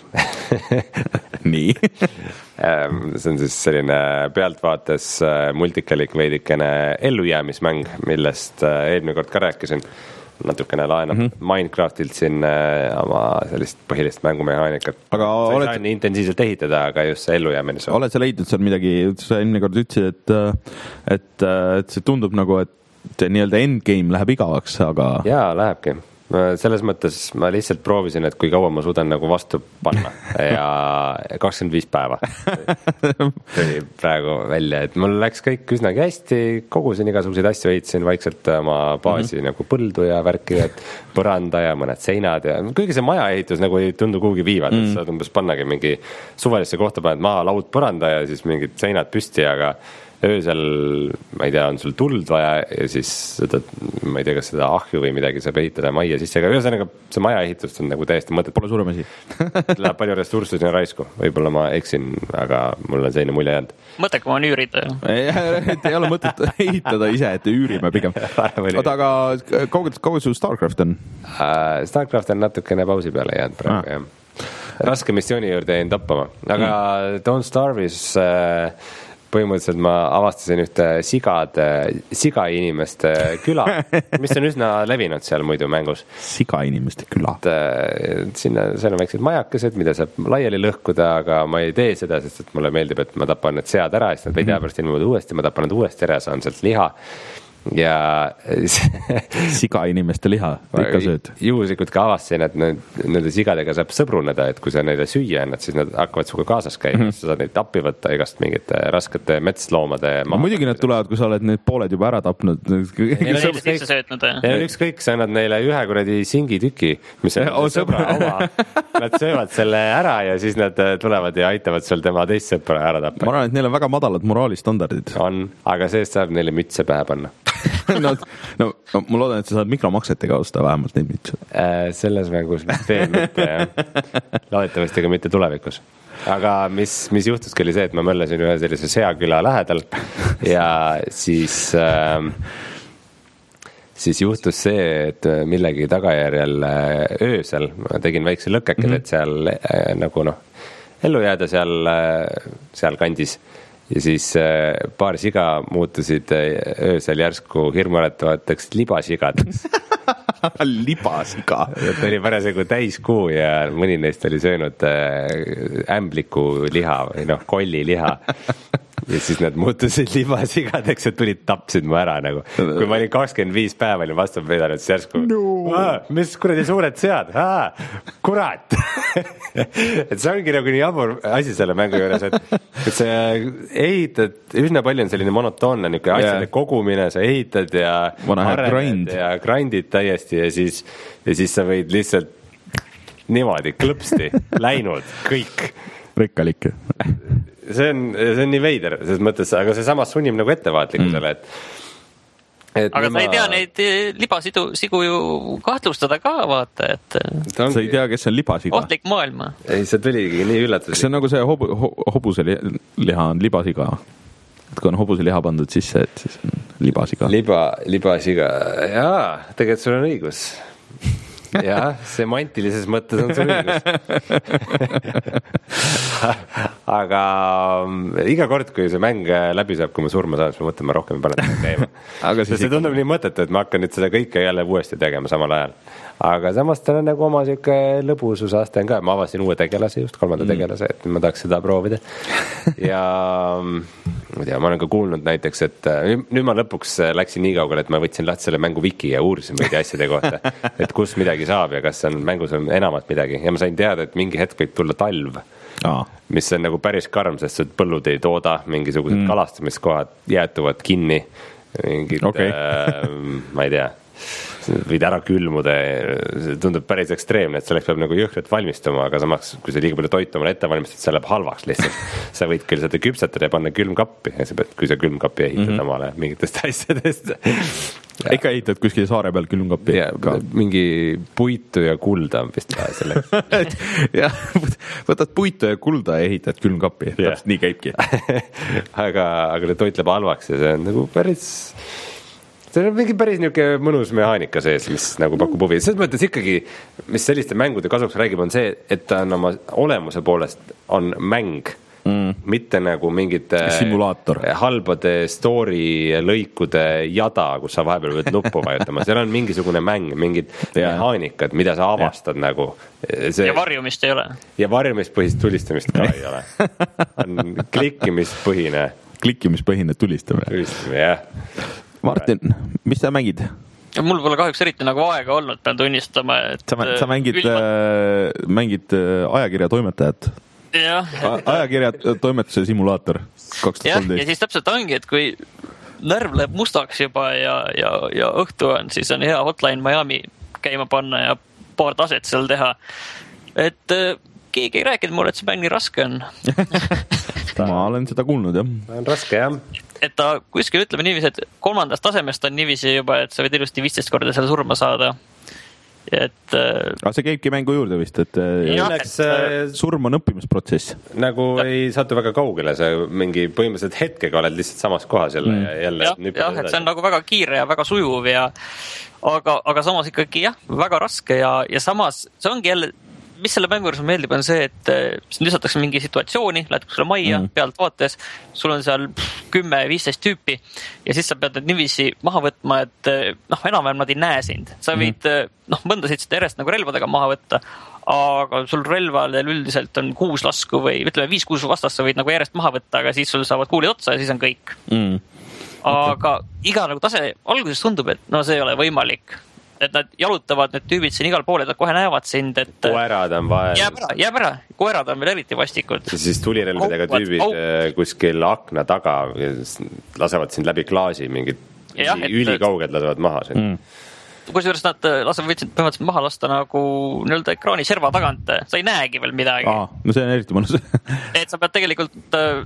Nii? See on siis selline pealtvaates multikalik veidikene ellujäämismäng, millest eelmine kord ka rääkisin. Natukene laenab mm-hmm. Minecraftilt siin oma sellist põhilist mängumehaanikat. Aga sa oled... ei saa nii intensiivselt ehitada, aga just see ellujäämine. Oled sa leidnud seal midagi, sa eelmine kord ütlesid, et, et, et see tundub nagu, et nii-öelda endgame läheb igavaks, aga... Jaa, lähebki. Selles mõttes ma lihtsalt proovisin, et kui kaua ma suudan nagu vastu panna ja kakskümmend viis päeva tuli praegu välja, et mul läks kõik üsnagi hästi, kogusin igasuguseid asju, ehitasin vaikselt oma baasi mm-hmm. nagu põldu ja värki, et põranda ja mõned seinad ja kuigi see maja ehitus nagu ei tundu kuhugi viivad, mm-hmm. et sa tumbes pannagi mingi suvalisse kohta, paned maa, laud, põranda ja siis mingid seinad püsti, aga öösel, ma ei tea, on sul tuld vaja ja siis seda, ma ei tea, kas seda ahju või midagi saab ehitada majja sisse, aga ühesõnaga see maja ehitust on nagu täiesti mõtet. Pole suurem asi. Läheb palju ressurssi sinna raisku, võib-olla ma eksin, aga mul on selline mulje jäänud. Mõttekam on üürida. Ei ole mõtet ehitada ise, et üürime pigem. Oota, aga kaugelt, kaugelt sul Starcraft on? Uh, Starcraft on natukene pausi peale jäänud praegu, ah. jah. Raske missiooni juurde jäin tappama, aga mm. Don't Starve'is uh, põhimõtteliselt ma avastasin ühte sigade, siga inimeste küla, mis on üsna levinud seal muidu mängus. Siga inimeste küla. Et, sinna, seal on väiksed majakesed, mida saab laiali lõhkuda, aga ma ei tee seda, sest et mulle meeldib, et ma tapan need sead ära, sest nad veidi pärast ilmuvad uuesti, ma tapan need uuesti ära, saan sealt liha. Ja siga inimeste liha, ikka sööd. Juhuslikult ka avastasin, et nende sigadega saab sõbruneda, et kui sa neile süüa annad, siis nad hakkavad suga kaasas käima, mm-hmm. sa saad neid tappi võtta igast mingite raskete metsloomade no, muidugi nad tulevad, kui sa oled need pooled juba ära tapnud. Neil on ükskõik, söötnud, neil ükskõik, sa annad neile ühe kuradi singitüki, mis on oh, sõbra oma. Nad söövad selle ära ja siis nad tulevad ja aitavad sul tema teist sõpra ära tappa. Ma arvan, et neil on väga madalad moraalistandardid. On, aga seest saab neile mütse pähe panna. no, no, no ma loodan, et sa saad mikromaksetega osta vähemalt neid mitte. Äh, selles mängus veel mitte, jah. Loodetavasti ka mitte tulevikus. Aga mis, mis juhtuski oli see, et ma möllasin ühe sellise Seaküla lähedal ja siis, äh, siis juhtus see, et millegi tagajärjel öösel ma tegin väikse lõkkeked, mm-hmm. et seal äh, nagu noh, ellu jääda seal, seal kandis. Ja siis paar siga muutusid öösel järsku hirmuäratavateks libasigadeks. Libasiga? Et oli parasjagu täiskuu ja mõni neist oli söönud ämbliku liha või noh, kolli liha. Ja siis nad muutusid libasigadeks ja tulid tapsid mu ära nagu. Kui ma olin kakskümmend viis päeva olin vastu pidanud, siis järsku no. mis kuradi suured sead, kurat. Et see ongi nagu nii jabur asi selle mängu juures, et, et sa ehitad, üsna palju on selline monotoonne niisugune yeah. asjade kogumine, sa ehitad ja grind. ja grindid täiesti ja siis, ja siis sa võid lihtsalt niimoodi klõpsti läinud kõik. Rikkalik. See on, see on nii veider, selles mõttes, aga see samas sunnib nagu ettevaatlikkusele, et, et aga ma... sa ei tea neid libasidu sigu ju kahtlustada ka, vaata, et ongi... sa ei tea, kes on libasiga. Ohtlik maailma. Ei, see tuligi nii üllatus. See on nagu see hobu, hobuse liha on libasiga. Et kui on hobuse liha pandud sisse, et siis on libasiga. Liba, libasiga, jaa, tegelikult sul on õigus. Jah, semantilises mõttes on see õigus. Aga iga kord, kui see mäng läbi saab, kui ma surma saan, siis ma mõtlen, ma rohkem ei pane käima. Aga siis see tundub nii mõttetu, et ma hakkan nüüd seda kõike jälle uuesti tegema samal ajal. Aga samas tal on nagu oma siuke lõbususaste on ka, ma avasin uue tegelase, just kolmanda mm. tegelase, et ma tahaks seda proovida. Ja ma tea, ma olen ka kuulnud näiteks, et nüüd ma lõpuks läksin nii kaugele, et ma võtsin lahti selle mängu wiki ja uurisin veidi asjade kohta, et kus midagi saab ja kas on mängus on enamat midagi. Ja ma sain teada, et mingi hetk võib tulla talv, Aa. mis on nagu päris karm, sest põllud ei tooda, mingisugused mm. kalastamiskohad jäätuvad kinni, mingid, okay. äh, ma ei tea, võid ära külmuda, see tundub päris ekstreemne, et selleks peab nagu jõhkralt valmistuma, aga samaks, kui sa liiga palju toitu omale ette valmistad, see läheb halvaks lihtsalt. Sa võid küll seda küpsetada ja panna külmkappi, kui sa külmkappi ehitad mm-hmm. omale mingitest asjadest. Ikka ehitad kuskil saare peal külmkappi? Ja, mingi puitu ja kulda on vist vaja selleks. Ja, võtad puitu ja kulda ja ehitad külmkappi, yeah. nii käibki. aga, aga toit läheb halvaks ja see on nagu päris... See on mingi päris niisugune mõnus mehaanika sees, mis nagu pakub huvi. Selles mõttes ikkagi, mis selliste mängude kasuks räägib, on see, et ta on oma olemuse poolest on mäng, mm. mitte nagu mingite simulaator. Halbade story lõikude jada, kus sa vahepeal võid nuppu vajutama. Seal on mingisugune mäng, mingid ja. mehaanikad, mida sa avastad ja. nagu. See... Ja varjumist ei ole. Ja varjumispõhist tulistamist ka ei ole. On klikkimispõhine. Klikkimispõhine tulistamine. Tulistamine, jah. Martin, mis sa mängid? Mul pole kahjuks eriti nagu aega olnud, pean tunnistama, et sa, sa mängid, äh, mängid ajakirja toimetajat. Jah. Ajakirja toimetuse simulaator kaks tuhat kolmteist. Ja, ja siis täpselt ongi, et kui närv läheb mustaks juba ja, ja, ja õhtu on, siis on hea Hotline Miami käima panna ja paar taset seal teha. Et äh, keegi ei rääkinud mulle, et see mäng nii raske on. Ma olen seda kuulnud, jah. On raske, jah. Et ta kuskil ütleme niiviisi, et kolmandast tasemest on niiviisi juba, et sa võid ilusti viisteist korda selle surma saada. Et, aga see käibki mängu juurde vist, et, jah, et surm on õppimisprotsess. Nagu ja. Ei saatu väga kaugele, sa mingi põhimõtteliselt hetkega oled lihtsalt samas kohas jälle, mm. jälle jah, jah, et see on nagu väga kiire ja väga sujuv ja aga, aga samas ikkagi jah, väga raske ja, ja samas see ongi jälle mis selle mängu juures meeldib, on see, et sind lisatakse mingi situatsiooni, lähed kuskile majja mm. pealt vaates, sul on seal kümme viisteist tüüpi ja siis sa pead need niiviisi maha võtma, et noh, enam-vähem nad ei näe sind. Sa võid mm. noh, mõndasid seda järjest nagu relvadega maha võtta, aga sul relvadel üldiselt on kuus lasku või ütleme viis-kuus vastast sa võid nagu järjest maha võtta, aga siis sul saavad kuulid otsa ja siis on kõik. Mm. Aga okay. iga nagu tase alguses tundub, et no see ei ole võimalik. Et nad jalutavad, need tüübid siin igal pool, et nad kohe näevad sind, et koerad on vahel. Jääb ära, jääb ära. Koerad on veel eriti vastikud. Siis tulirelvedega tüübid auk. Kuskil akna taga lasevad sind läbi klaasi, mingid ja, et... ülikauged lasevad maha sind. Mm. Kusjuures nad lasevad võtsid põhimõtteliselt maha lasta nagu nii-öelda ekraani serva tagant. Sa ei näegi veel midagi. Aa, no see on eriti mõnus. Et sa pead tegelikult, noh,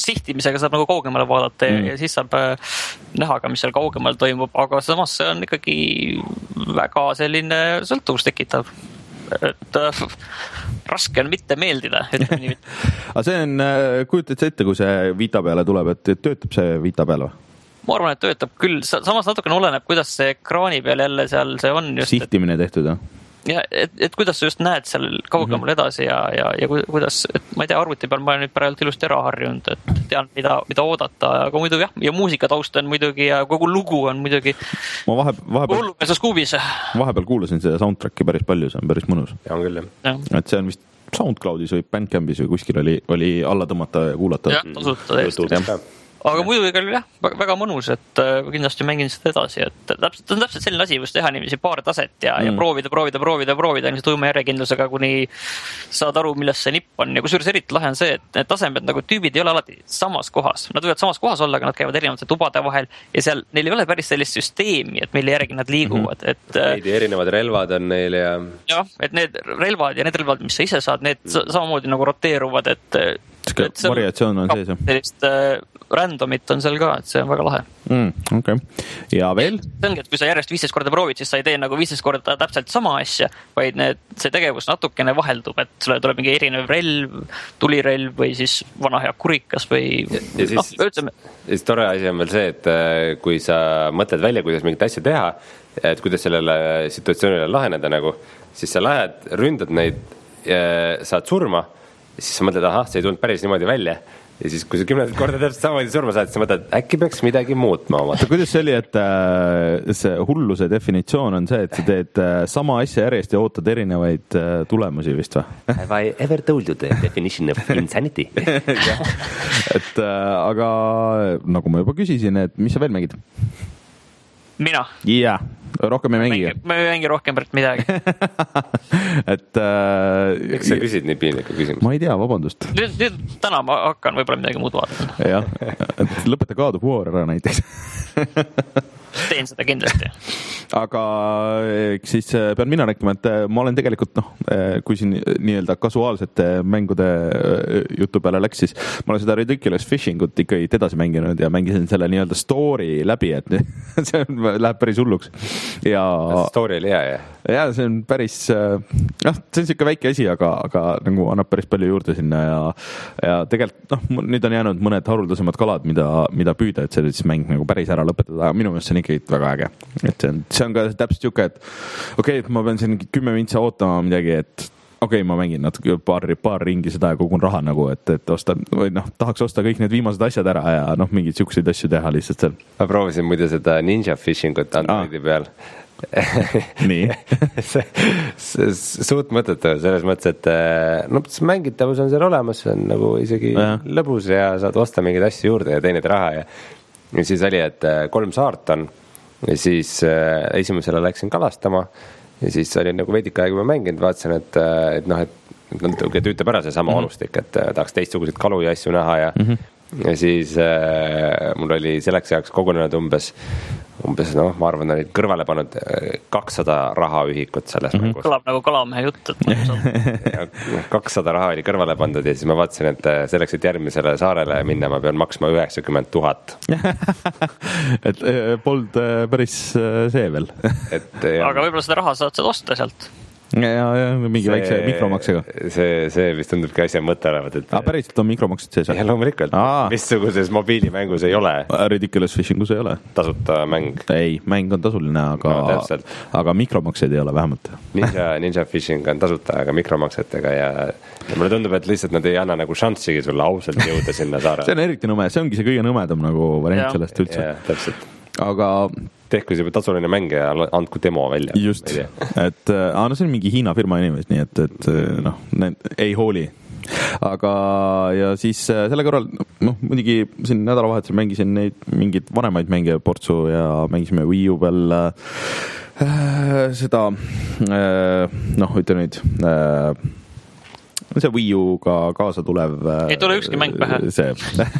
sihtimisega saab nagu kaugemale vaadata mm. ja siis saab näha ka, mis seal kaugemal toimub, aga samas see on ikkagi väga selline sõltuvus tekitav. Et äh, raske on mitte meeldida. Aga see on, kujutad sa ette, kui see Vita peale tuleb, et töötab see Vita peale või? Ma arvan, et töötab küll. Samas natukene oleneb, kuidas see ekraani peal jälle seal see on. Just, sihtimine et... tehtud, jah? Ja, et, et kuidas sa just näed seal kaugemal mm-hmm. edasi ja, ja, ja kuidas, et ma ei tea, arvuti peal ma olen nüüd praegu ilust ära harjunud, et tean, mida, mida oodata, aga muidugi jah, ja muusikataust on muidugi ja kogu lugu on muidugi ma vahe, vahepeal, hullumeelses kuubis. Vahepeal kuulasin seda soundtracki päris palju, see on päris mõnus. Ja on küll, jah. Et see on vist SoundCloudis või Bandcampis või kuskil oli, oli alla tõmmata ja kuulata. Jah, tasuta täiesti. Aga muidugi oli jah, väga mõnus, et kindlasti mängin seda edasi, et täpselt, on täpselt selline asi, kus teha niiviisi paar taset ja, mm. ja proovida, proovida, proovida, proovida niisuguse tuima järjekindlusega, kuni saad aru, milles see nipp on. Ja kusjuures eriti lahe on see, et need tasemed nagu tüübid ei ole alati samas kohas. Nad võivad samas kohas olla, aga nad käivad erinevate tubade vahel ja seal neil ei ole päris sellist süsteemi, et mille järgi nad liiguvad. Mm-hmm. Et, Neid erinevad relvad on neil ja... Jah, et need relvad ja need relvad, mis sa ise saad, need mm. samamoodi nagu roteeruvad, et... et variatsioon on sees, jah? Sellist randomit on seal ka, et see on väga lahe. Mm, okay. Ja veel? See ongi, et kui sa järjest viisteist korda proovid, siis sa ei tee nagu viisteist korda täpselt sama asja, vaid need, see tegevus natukene vaheldub, et sulle tuleb mingi erinev relv, tulirelv või siis vana hea kurikas või... Ja, ja siis, no, ütleme... siis tore asi on veel see, et kui sa mõtled välja, kuidas mingit asja teha, et kuidas sellele situatsioonile laheneda nagu, siis sa lähed, ründad neid, saad surma, siis sa mõtled, ahah, see ei tulnud päris niimoodi välja. Ja siis, kui sa kümnendat korda täpselt samamoodi surma saad, siis sa mõtled, äkki peaks midagi muutma oma. Kuidas see oli, et äh, see hulluse definitsioon on see, et sa teed äh, sama asja järjest ja ootad erinevaid äh, tulemusi vist või? Have I ever told you the definition of insanity? et äh, aga nagu ma juba küsisin, et mis sa veel mängid? Mina? Jaa, rohkem ei mängi. Ma ei mängi rohkem pärt midagi. et äh, eks sa küsid nii piinlikku küsimust? Ma ei tea, vabandust. Nüüd, nüüd täna ma hakkan võib-olla midagi muud vaatama. jah, et lõpeta God of War ära näiteks. Teen seda kindlasti. Aga siis pean mina rääkima, et ma olen tegelikult, noh, kui siin nii-öelda kasuaalsete mängude jutu peale läks, siis ma olen seda Ridiculous Fishingut ikkagi edasi mänginud ja mängisin selle nii-öelda story läbi, et see läheb päris hulluks. Ja story oli hea, jah? Ja see on päris, jah, see on siuke väike asi, aga, aga nagu annab päris palju juurde sinna ja, ja tegelikult, noh, nüüd on jäänud mõned haruldasemad kalad, mida, mida püüda, et see siis mäng nagu päris ära lõpetada, aga minu meelest see on ikkagi väga äge. Et see on, see on ka täpselt siuke, et okei, okay, et ma pean siin kümme mintsa ootama midagi, et okei okay,, ma mängin natuke paar, paar ringi seda ja kogun raha nagu, et, et osta, või noh, tahaks osta kõik need viimased asjad ära ja noh, mingid siukseid asju teha lihtsalt seal. Ma proovisin muidu seda Ninja Fishingut Androidi ah. peal. nii see, see, suut mõttetu selles mõttes, et no, mängitavus on seal olemas, see on nagu isegi ja. lõbus ja saad osta mingeid asju juurde ja teenid raha ja, ja siis oli, et kolm saart on ja siis äh, esimesele läksin kalastama ja siis oli nagu veidika aega ma mänginud, vaatasin, et, et noh, et natuke tüütab ära see sama mm-hmm. alustik, et tahaks teistsuguseid kalu ja asju näha ja, mm-hmm. ja siis äh, mul oli selleks ajaks kogunenud umbes umbes, noh, ma arvan, olid kõrvale pannud kakssada rahaühikut selles mm-hmm. mängus. Kõlab nagu kalamehe jutt, et kakssada raha oli kõrvale pandud ja siis ma vaatasin, et selleks, et järgmisele saarele minna, ma pean maksma üheksakümmend tuhat. et polnud päris see veel. et, ja, aga võib-olla seda raha saad seda osta sealt. ja, ja mingi see, väikse mikromaksega. See, see vist tundubki asja mõte olevat. Et... Ah, päriselt on mikromaksed sees? Ja loomulikult. Missuguses mobiilimängus ei ole? Ridiculous Fishingus ei ole. Tasuta mäng? Ei, mäng on tasuline, aga, no, aga mikromaksed ei ole vähemalt. Ninja, Ninja Fishing on tasuta, aga mikromaksetega ja, ja mulle tundub, et lihtsalt nad ei anna nagu šanssigi sulle ausalt jõuda sinna saare. See on eriti nõme, see ongi see kõige nõmedam nagu variant sellest üldse. Ja, täpselt. Aga tehku see tasuline mäng ja andku demo välja. Just, et aa, no see on mingi Hiina firma inimesed, nii et, et noh, ei hooli. Aga ja siis selle kõrval, noh, muidugi siin nädalavahetusel mängisin neid mingid vanemaid mänge portsu ja mängisime Wii U peal äh, seda äh, noh, ütle nüüd äh, see Wii U-ga kaasa tulev. Ei tule ükski mäng pähe. See.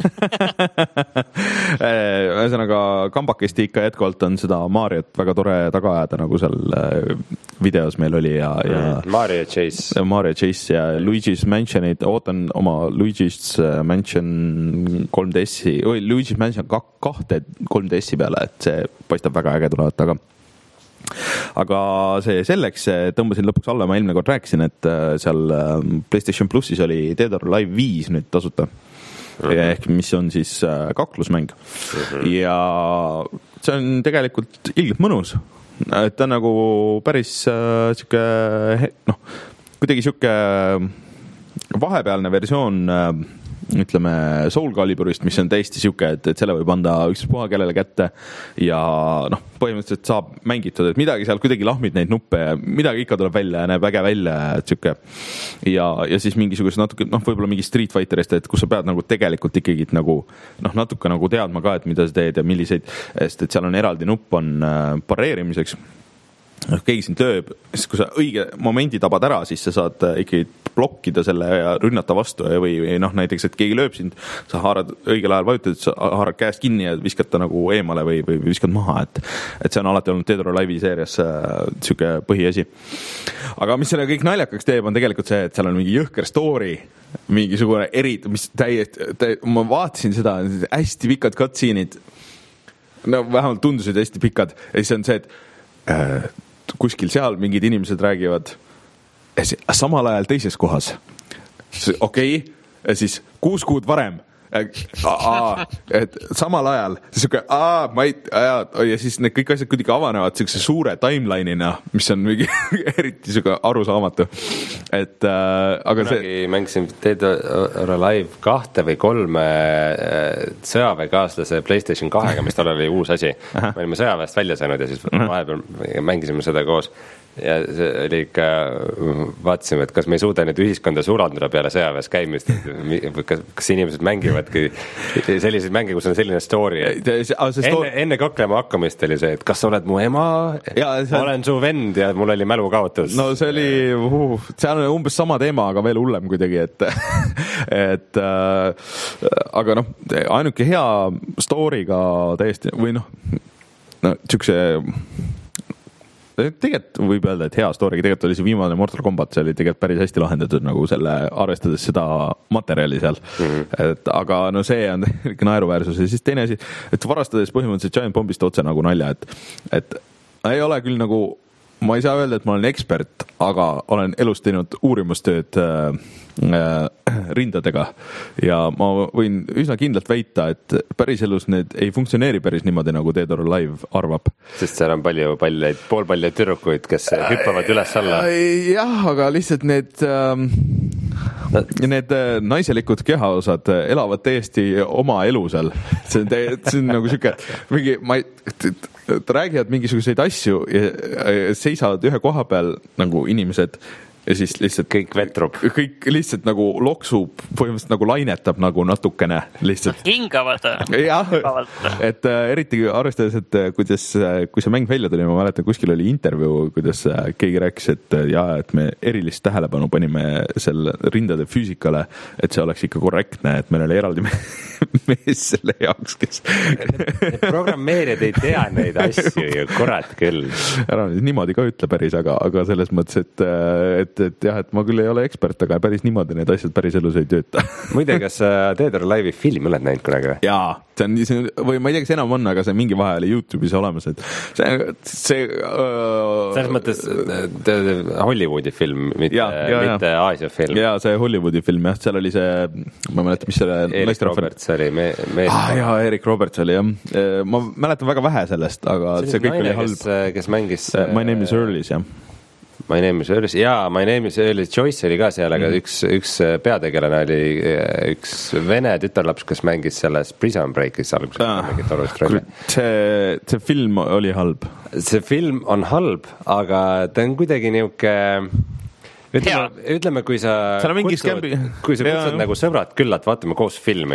Ühesõnaga, kambakesti ikka jätkuvalt on seda Mariot väga tore taga ajada, nagu seal videos meil oli ja, ja Mario Chase. Mario Chase ja Luigi's Mansionid, ootan oma Luigi's Mansion kolm D S-i, või Luigi's Mansion kahte kolm D S-i peale, et see paistab väga äge tulevat, aga aga see selleks tõmbasin lõpuks alla, ma eelmine kord rääkisin, et seal PlayStation Plussis oli Dead or Alive viis nüüd tasuta. Mm-hmm. Ehk mis on siis kaklusmäng. Mm-hmm. Ja see on tegelikult ilgelt mõnus. Et ta on nagu päris äh, siuke, noh, kuidagi siuke vahepealne versioon äh, ütleme Soul Caliburist, mis on täiesti siuke, et, et selle võib anda ükspuha kellele kätte ja noh, põhimõtteliselt saab mängitud, et midagi seal kuidagi lahmid neid nuppe ja midagi ikka tuleb välja ja näeb äge välja, et siuke ja, ja siis mingisugused natuke, noh, võib-olla mingi Street Fighterist, et kus sa pead nagu tegelikult ikkagi nagu, noh, natuke nagu teadma ka, et mida sa teed ja milliseid, sest et seal on eraldi nupp on pareerimiseks. Keegi sind lööb, siis kui sa õige momendi tabad ära, siis sa saad ikkagi blokkida selle ja rünnata vastu või, või noh, näiteks, et keegi lööb sind, sa haarad õigel ajal vajutad, sa haarad käest kinni ja viskad ta nagu eemale või, või viskad maha, et, et see on alati olnud Dead or Alive'i seerias siuke põhiasi. Aga mis selle kõik naljakaks teeb, on tegelikult see, et seal on mingi jõhker story, mingisugune eri, mis täiesti, täiesti, ma vaatasin seda, hästi pikad cutscene'id, no vähemalt tundusid hästi pikad ja siis on see, et äh, kuskil seal mingid inimesed räägivad samal ajal teises kohas. Okei, okay, siis kuus kuud varem. Aa, et samal ajal siuke, aa, ma ei, ja siis need kõik asjad kuidagi avanevad siukse suure timeline'ina, mis on mingi eriti siuke arusaamatu. Et äh, aga Kunagi see mängisin Dead or Alive kahte või kolme sõjaväekaaslase PlayStation kahega, mis tal oli uus asi. Me olime sõjaväest välja saanud ja siis vahepeal mängisime seda koos. Ja see oli ikka, vaatasime, et kas me ei suuda nüüd ühiskonda suurandada peale sõjaväes käimist, kas, kas inimesed mängivadki selliseid mänge, kus on selline story, et enne, enne kaklema hakkamist oli see, et kas sa oled mu ema, ja, see... olen su vend ja mul oli mälu kaotus. No see oli, uh, see on umbes sama teema, aga veel hullem kuidagi, et, et äh, aga noh, ainuke hea story'ga täiesti, või noh, no tšükse tegelikult võib öelda, et hea story'ga tegelikult oli see viimane Mortal Kombat, see oli tegelikult päris hästi lahendatud nagu selle, arvestades seda materjali seal. Mm-hmm. Et, aga no see on ikka naeruväärsus ja siis teine asi, et varastades põhimõtteliselt Giant Bombist otse nagu nalja, et, et ei ole küll nagu, ma ei saa öelda, et ma olen ekspert, aga olen elus teinud uurimustööd äh, äh, rindadega ja ma võin üsna kindlalt väita, et päris elus need ei funktsioneeri päris niimoodi, nagu Dead or Alive arvab. Sest seal on palju palleid, poolpalleid tüdrukuid, kes hüppavad üles alla. Jah, aga lihtsalt need, ähm, need naiselikud kehaosad elavad täiesti oma elu seal. See on, täi, see on nagu siuke, mingi, ma ei, ta räägivad mingisuguseid asju ja seisavad ühe koha peal nagu inimesed ja siis lihtsalt kõik vetrub. Kõik lihtsalt nagu loksub, põhimõtteliselt nagu lainetab nagu natukene lihtsalt. Hingavad. Jah, et äh, eriti arvestades, et kuidas, kui see mäng välja tuli, ma mäletan, kuskil oli intervjuu, kuidas keegi rääkis, et jaa, et me erilist tähelepanu panime selle rindade füüsikale, et see oleks ikka korrektne, et meil oli eraldi mees selle jaoks, kes programmeerijad ei tea neid asju ju, kurat küll. Ära niimoodi ka ütle päris, aga, aga selles mõttes, et, et Et, et jah, et ma küll ei ole ekspert, aga päris niimoodi need asjad päris elus ei tööta. Muide, kas Dead or Alive'i film oled näinud kunagi? Jaa, see on, see, või ma ei tea, kas enam on, aga see mingi vahe oli YouTube'is olemas, et see, see uh, selles mõttes Hollywoodi film, mitte, ja, ja, mitte Aasia film. Jaa, see Hollywoodi film, jah, seal oli see, ma mäletan, mis selle Eric Roberts oli me, me ah, jaa, Eric Roberts oli, jah. Ma mäletan väga vähe sellest, aga see, see kõik naine, oli halb. Kes, kes mängis My Name is Earlys, jah. My name is Earlys, jaa, My name is Earlys, Joyce oli ka seal, aga mm. üks, üks peategelane oli üks vene tütarlaps, kes mängis selles Prison Breakis alguses ah,. See, see film oli halb. See film on halb, aga ta on kuidagi niuke ütleme, ütleme, kui sa kutsud, kui sa kutsud nagu sõbrad küllalt, vaatame koos filmi.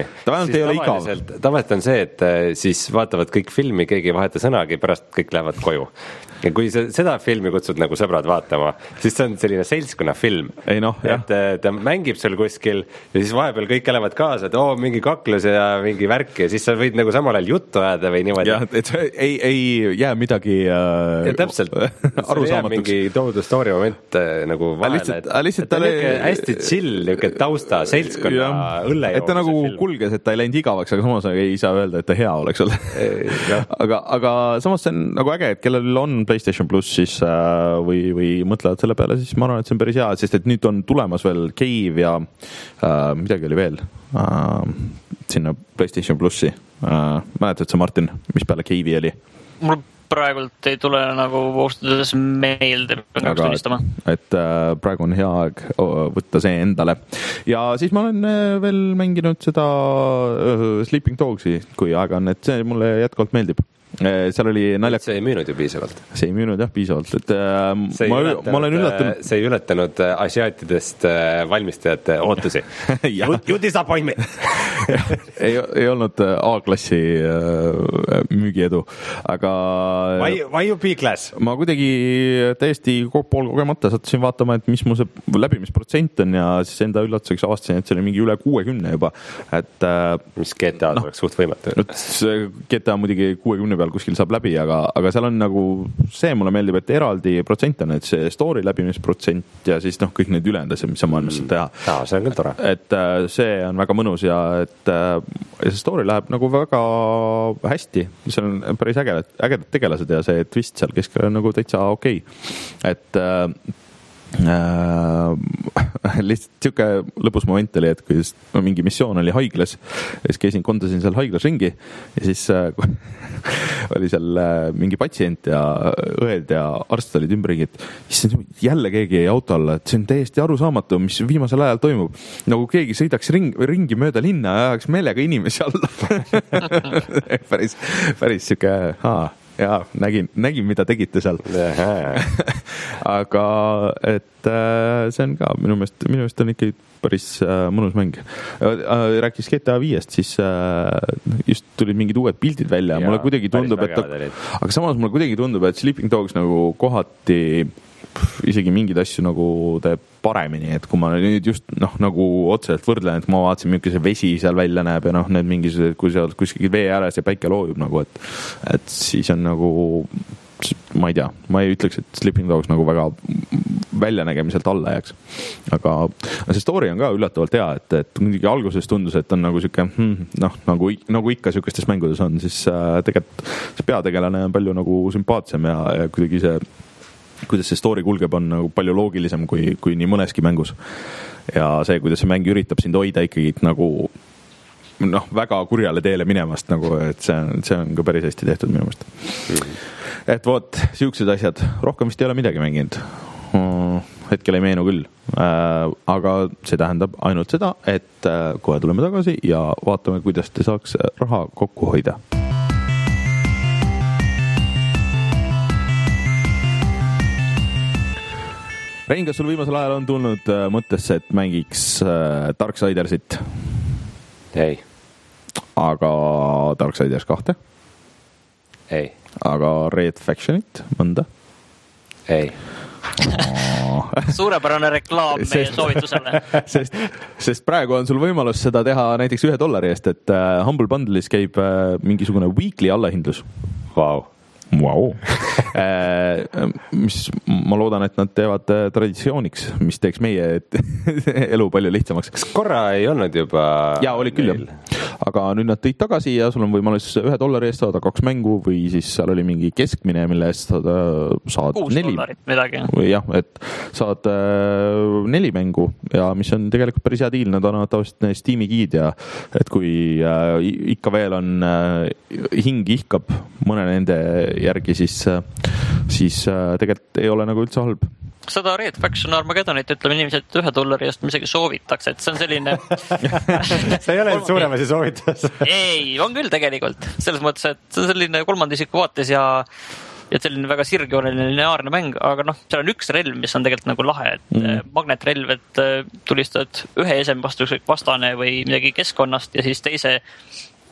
Tavaliselt on see, et siis vaatavad kõik filmi, keegi ei vaheta sõnagi, pärast kõik lähevad koju. ja kui sa seda filmi kutsud nagu sõbrad vaatama, siis see on selline seltskonna film. Ei noh, jah. Et ta mängib seal kuskil ja siis vahepeal kõik elavad kaasa, et oo, mingi kaklus ja mingi värk ja siis sa võid nagu samal ajal juttu ajada või niimoodi. Jah, et ei, ei jää midagi äh, ja täpselt, mingi tohutu story moment äh, nagu vahele. Lihtsalt, lihtsalt ta oli hästi chill, niuke tausta, seltskonna õlle et ta nagu film. Kulges, et ta ei läinud igavaks, aga samas ei saa öelda, et ta hea oleks ole. aga, aga samas see on nagu äge, et kellel on PlayStation Plus siis äh, või, või mõtlevad selle peale, siis ma arvan, et see on päris hea, sest et nüüd on tulemas veel Cave ja äh, midagi oli veel äh, sinna PlayStation Plussi äh,. Mäletad sa, Martin, mis peale Cave'i oli? Mul praegult ei tule nagu koostades meelde, peaks tunnistama. Et äh, praegu on hea aeg võtta see endale. Ja siis ma olen äh, veel mänginud seda äh, Sleeping Dogsi, kui aega on, et see mulle jätkuvalt meeldib. Seal oli naljak... See ei müünud ju piisavalt. See ei müünud jah piisavalt, et äh, ma, ma olen üllatanud. See ei ületanud asiaatidest valmistajate ootusi. you, you disappoint me. ei, ei olnud A-klassi äh, müügiedu, aga why, why you B-class? Ma kuidagi täiesti pool kogemata sattusin vaatama, et mis mu see läbimisprotsent on ja siis enda üllatuseks avastasin, et see oli mingi üle kuuekümne juba. Et, äh, mis G T A no, oleks suht võimatu. G T A muidugi kuuekümne peal kuskil saab läbi, aga, aga seal on nagu see mulle meeldib, et eraldi protsent on, et see story läbimisprotsent ja siis noh, kõik need ülejäänud asjad, mis on maailmas saab teha. Ja, see on küll tore. Et äh, see on väga mõnus ja et äh, ja see story läheb nagu väga hästi. See on päris ägedad, ägedad tegelased ja see twist seal keskel on nagu täitsa okei. Okay. Et äh, Äh, lihtsalt siuke lõbus moment oli, et kui mingi missioon oli haiglas ja siis käisin, kondasin seal haiglas ringi ja siis äh, oli seal äh, mingi patsient ja õed ja arst olid ümberringi, et jälle keegi jäi auto alla, et see on täiesti arusaamatu, mis viimasel ajal toimub. Nagu keegi sõidaks ring, ringi mööda linna ja ajaks meelega inimesi alla. päris, päris siuke haa. Jaa, nägin, nägin, mida tegite seal. Aga et äh, see on ka minu meelest, minu meelest on ikka päris äh, mõnus mäng. Äh, rääkis G T A viiest, siis äh, just tulid mingid uued pildid välja ja mulle kuidagi tundub, et ta, aga samas mulle kuidagi tundub, et Sleeping Dogs nagu kohati isegi mingeid asju nagu teeb paremini, et kui ma nüüd just noh, nagu otseselt võrdlen, et ma vaatasin, milline see vesi seal välja näeb ja noh, need mingisugused, kui seal kuskil vee ääres ja päike loojub nagu, et, et siis on nagu, ma ei tea, ma ei ütleks, et Sleeping Dogs nagu väga väljanägemiselt alla jääks. Aga see story on ka üllatavalt hea, et, et muidugi alguses tundus, et on nagu siuke, hmm, noh, nagu, nagu ikka siukestes mängudes on, siis äh, tegelikult see peategelane on palju nagu sümpaatsem ja, ja kuidagi see kuidas see story kulgeb, on nagu palju loogilisem kui, kui nii mõneski mängus. Ja see, kuidas see mäng üritab sind hoida ikkagi nagu noh, väga kurjale teele minemast, nagu, et see on, see on ka päris hästi tehtud minu meelest. Mm-hmm. Et voot, siuksed asjad. Rohkem vist ei ole midagi mänginud. Hetkel ei meenu küll. Aga see tähendab ainult seda, et kohe tuleme tagasi ja vaatame, kuidas te saaks raha kokku hoida. Rein, kas sul viimasel ajal on tulnud äh, mõttesse, et mängiks äh, Darksidersit? Ei. Aga Darksiders kahte? Ei. Aga Red Factionit mõnda? Ei. Oh. Suurepärane reklaam meie sest, soovitusele. Sest, sest praegu on sul võimalus seda teha näiteks ühe dollari eest, et uh, Humble Bundle'is käib uh, mingisugune weekly allahindlus. Vau. Wow. Wow. mis ma loodan, et nad teevad traditsiooniks, mis teeks meie elu palju lihtsamaks. Kas korra ei olnud juba? Jaa, oli küll jah. Aga nüüd nad tõid tagasi ja sul on võimalus ühe dollari eest saada kaks mängu või siis seal oli mingi keskmine, mille eest saad, saad kuus neli. Dollarit midagi. Jah, et saad äh, neli mängu ja mis on tegelikult päris hea diil, nad annavad tavaliselt Steam'i giid ja et kui äh, ikka veel on äh, hing ihkab mõne nende järgi, siis, siis tegelikult ei ole nagu üldse halb. Seda Red Faction Armageddonit ütleme inimesed ühe dollari eest misegi soovitaks, et see on selline see ei ole suurem asi soovitas. Ei, on küll tegelikult. Selles mõttes, et see on selline kolmandisiku vaates ja ja selline väga sirgjooneline lineaarne mäng, aga noh, seal on üks relv, mis on tegelikult nagu lahe, et mm. magnetrelv, et tulistad ühe esemvastuslik vastane või midagi keskkonnast ja siis teise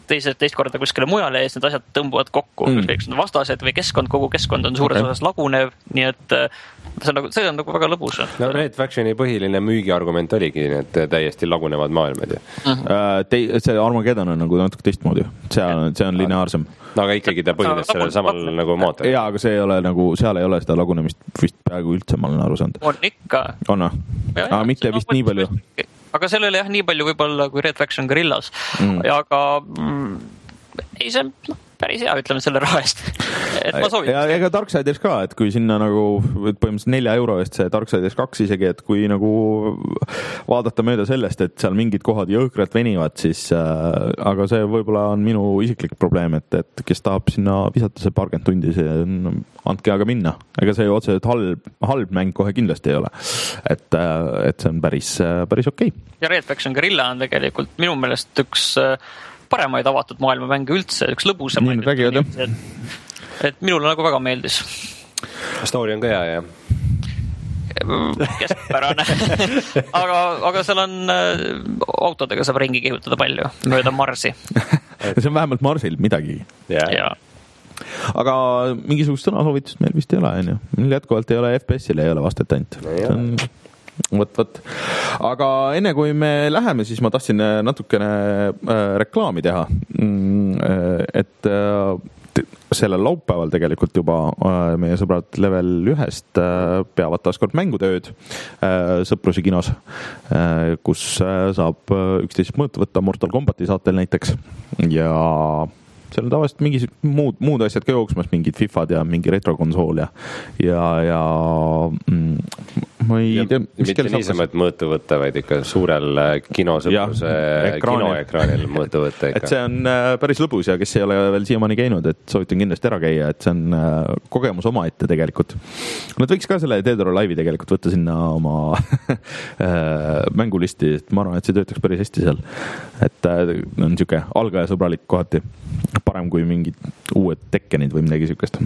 teised, teist korda kuskile mujale ja siis need asjad tõmbuvad kokku mm., kõik need vastased või keskkond, kogu keskkond on suures okay. osas lagunev, nii et see on nagu, see on nagu väga lõbus. No Red Factioni põhiline müügiargument oligi need täiesti lagunevad maailmad. Mm-hmm. Uh, te, see Armageddon on nagu natuke teistmoodi, see on, see on lineaarsem. No aga ikkagi ta põhines sellel samal nagu mootor. Jaa, aga see ei ole nagu, seal ei ole seda lagunemist vist peaaegu üldse, ma olen aru saanud. On ikka. On, aga mitte vist nii palju. Aga seal oli jah nii palju võib-olla kui Red Faction Guerrillas. Mm. Ja aga mm, ei see no, päris hea, ütleme selle raha eest. Et ma soovin. Ja ega Darksiders ka, et kui sinna nagu põhimõtteliselt nelja euro eest see Darksiders kaks isegi, et kui nagu vaadata mööda sellest, et seal mingid kohad jõhkralt venivad, siis äh, aga see võib-olla on minu isiklik probleem, et, et kes tahab sinna visata see paarkümmend tundi, see no, andke aga minna. Ega see otseselt halb, halb mäng kohe kindlasti ei ole. Et, et see on päris, päris okei. Okay. Ja Red Faction Guerrilla on tegelikult minu meelest üks paremaid avatud maailma mänge üldse, üks lõbusamaid. Et, et minule nagu väga meeldis. Story on ka hea, jah. Keskpärane. aga, aga seal on autodega saab ringi kihutada palju, mööda Marsi. See on vähemalt Marsil midagi. Yeah. Ja. Aga mingisugust sõnasoovitust meil vist ei ole, on ju. Meil jätkuvalt ei ole F P S-il, ei ole vastet ainult. See on... Võt, võt. Aga enne kui me läheme, siis ma tahtsin natukene äh, reklaami teha. Mm, et äh, sellel laupäeval tegelikult juba äh, meie sõbrad Level ühest äh, peavad taaskord mängutööd äh, Sõpruse kinos, äh, kus äh, saab üksteist mõõtu võtta Mortal Kombati saatel näiteks ja seal on tavaliselt mingi muud, muud asjad ka jooksmas, mingid FIFAd ja mingi retrokonsool ja ja, ja mm, ma ei tea, mis mitte niisama, et mõõtu võtta, vaid ikka suurel kinosõpruse kinoekraanil mõõtu võtta ikka. Et see on päris lõbus ja kes ei ole veel siiamaani käinud, et soovitan kindlasti ära käia, et see on kogemus oma ette tegelikult. Nad võiks ka selle Dead or Alive'i tegelikult võtta sinna oma mängulisti, et ma arvan, et see töötaks päris hästi seal. Et on niisugune algaja sõbralik kohati, parem kui mingid uued tekkenid või midagi niisugust.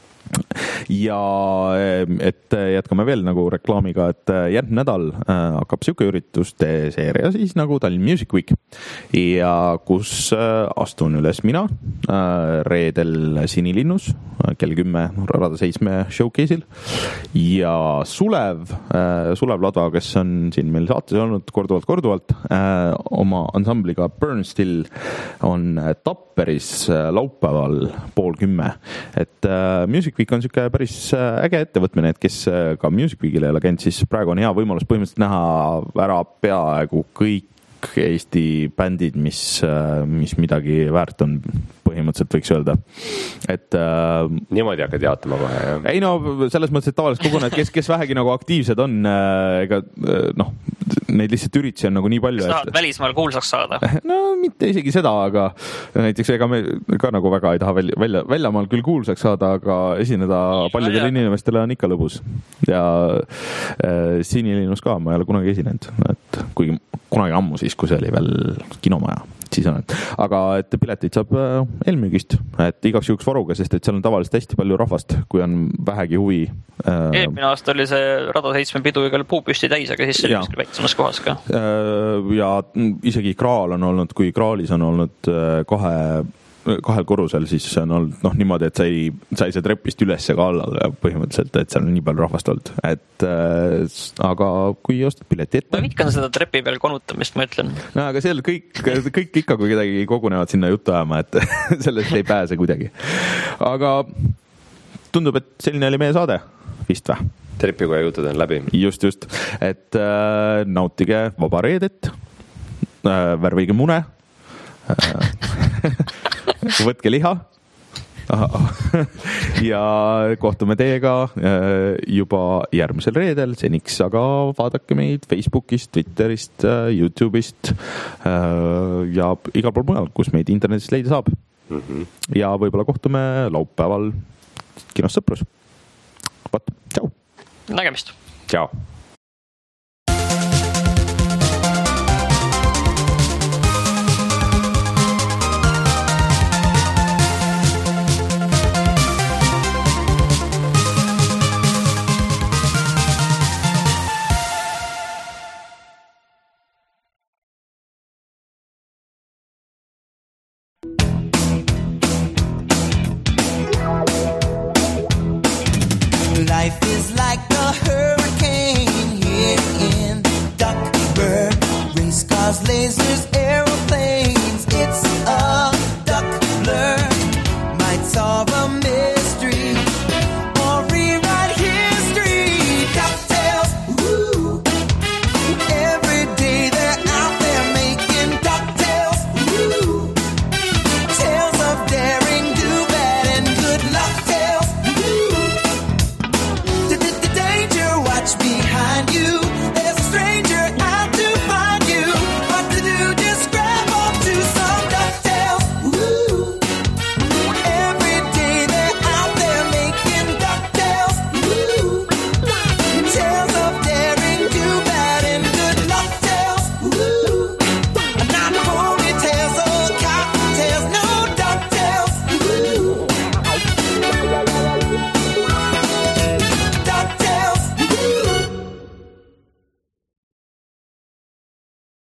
Ja et jätkame veel nagu reklaamiga, et järgmine nädal hakkab siuke ürituste seeria siis nagu Tallinn Music Week ja kus astun üles mina reedel Sinilinnus kell kümme Rada seitsme showcase'il ja Sulev, Sulev Ladva, kes on siin meil saates olnud korduvalt, korduvalt oma ansambliga Burn Still on Tapperis laupäeval pool kümme, et Music Week on siuke päris äge ettevõtmine, et kes ka Music Weekil ei ole käinud, siis praegu on hea võimalus põhimõtteliselt näha ära peaaegu kõik Eesti bändid, mis, mis midagi väärt on, põhimõtteliselt võiks öelda. Et, äh, niimoodi hakkad jaotama kohe, jah? Ei no, selles mõttes, et tavaliselt kogune, et kes, kes vähegi nagu aktiivsed on, ega noh, neid lihtsalt üritusi on nagu nii palju. Kas tahad et... välismaal kuulsaks saada? No mitte isegi seda, aga näiteks ega me ka nagu väga ei taha välja, välja, väljamaal küll kuulsaks saada, aga esineda paljudele inimestele on ikka lõbus. Ja äh, Sinilinnus ka ma ei ole kunagi esinenud, et kuigi kunagi ammu siis, kui see oli veel kinomaja, siis on. Aga et pileteid saab eelmüügist, et igaks juhuks varuga, sest et seal on tavaliselt hästi palju rahvast, kui on vähegi huvi. Eelmine aasta oli see Rada seitsme pidu igal puupüsti täis, aga siis see oli kuskil väiksemas kohas ka. Ja isegi Kraal on olnud, kui Kraalis on olnud kahe kahel korrusel, siis on olnud noh, niimoodi, et sai, sai see trepist üles ja ka alla põhimõtteliselt, et seal on nii palju rahvast olnud. Et äh, aga kui ostad pileti ette... Ma ikkan seda trepi peal konutamist, ma ütlen. No aga seal kõik, kõik ikka, kui kedagi kogunevad sinna juttu ajama, et sellest ei pääse kuidagi. Aga tundub, et selline oli meie saade, vist või? Trepiga jutud on läbi. Just, just. Et äh, nautige vaba reedet, äh, värvige mune, äh, võtke liha ja kohtume teiega juba järgmisel reedel, seniks aga vaadake meid Facebookist, Twitterist, YouTube'ist ja igal pool mujal, kus meid internetis leida saab. Mm-hmm. Ja võib-olla kohtume laupäeval kinos Sõprus. Vaat, tšau! Nägemist! Tšau! Life is like a hurricane here in Duckburg. Race cars, lasers, air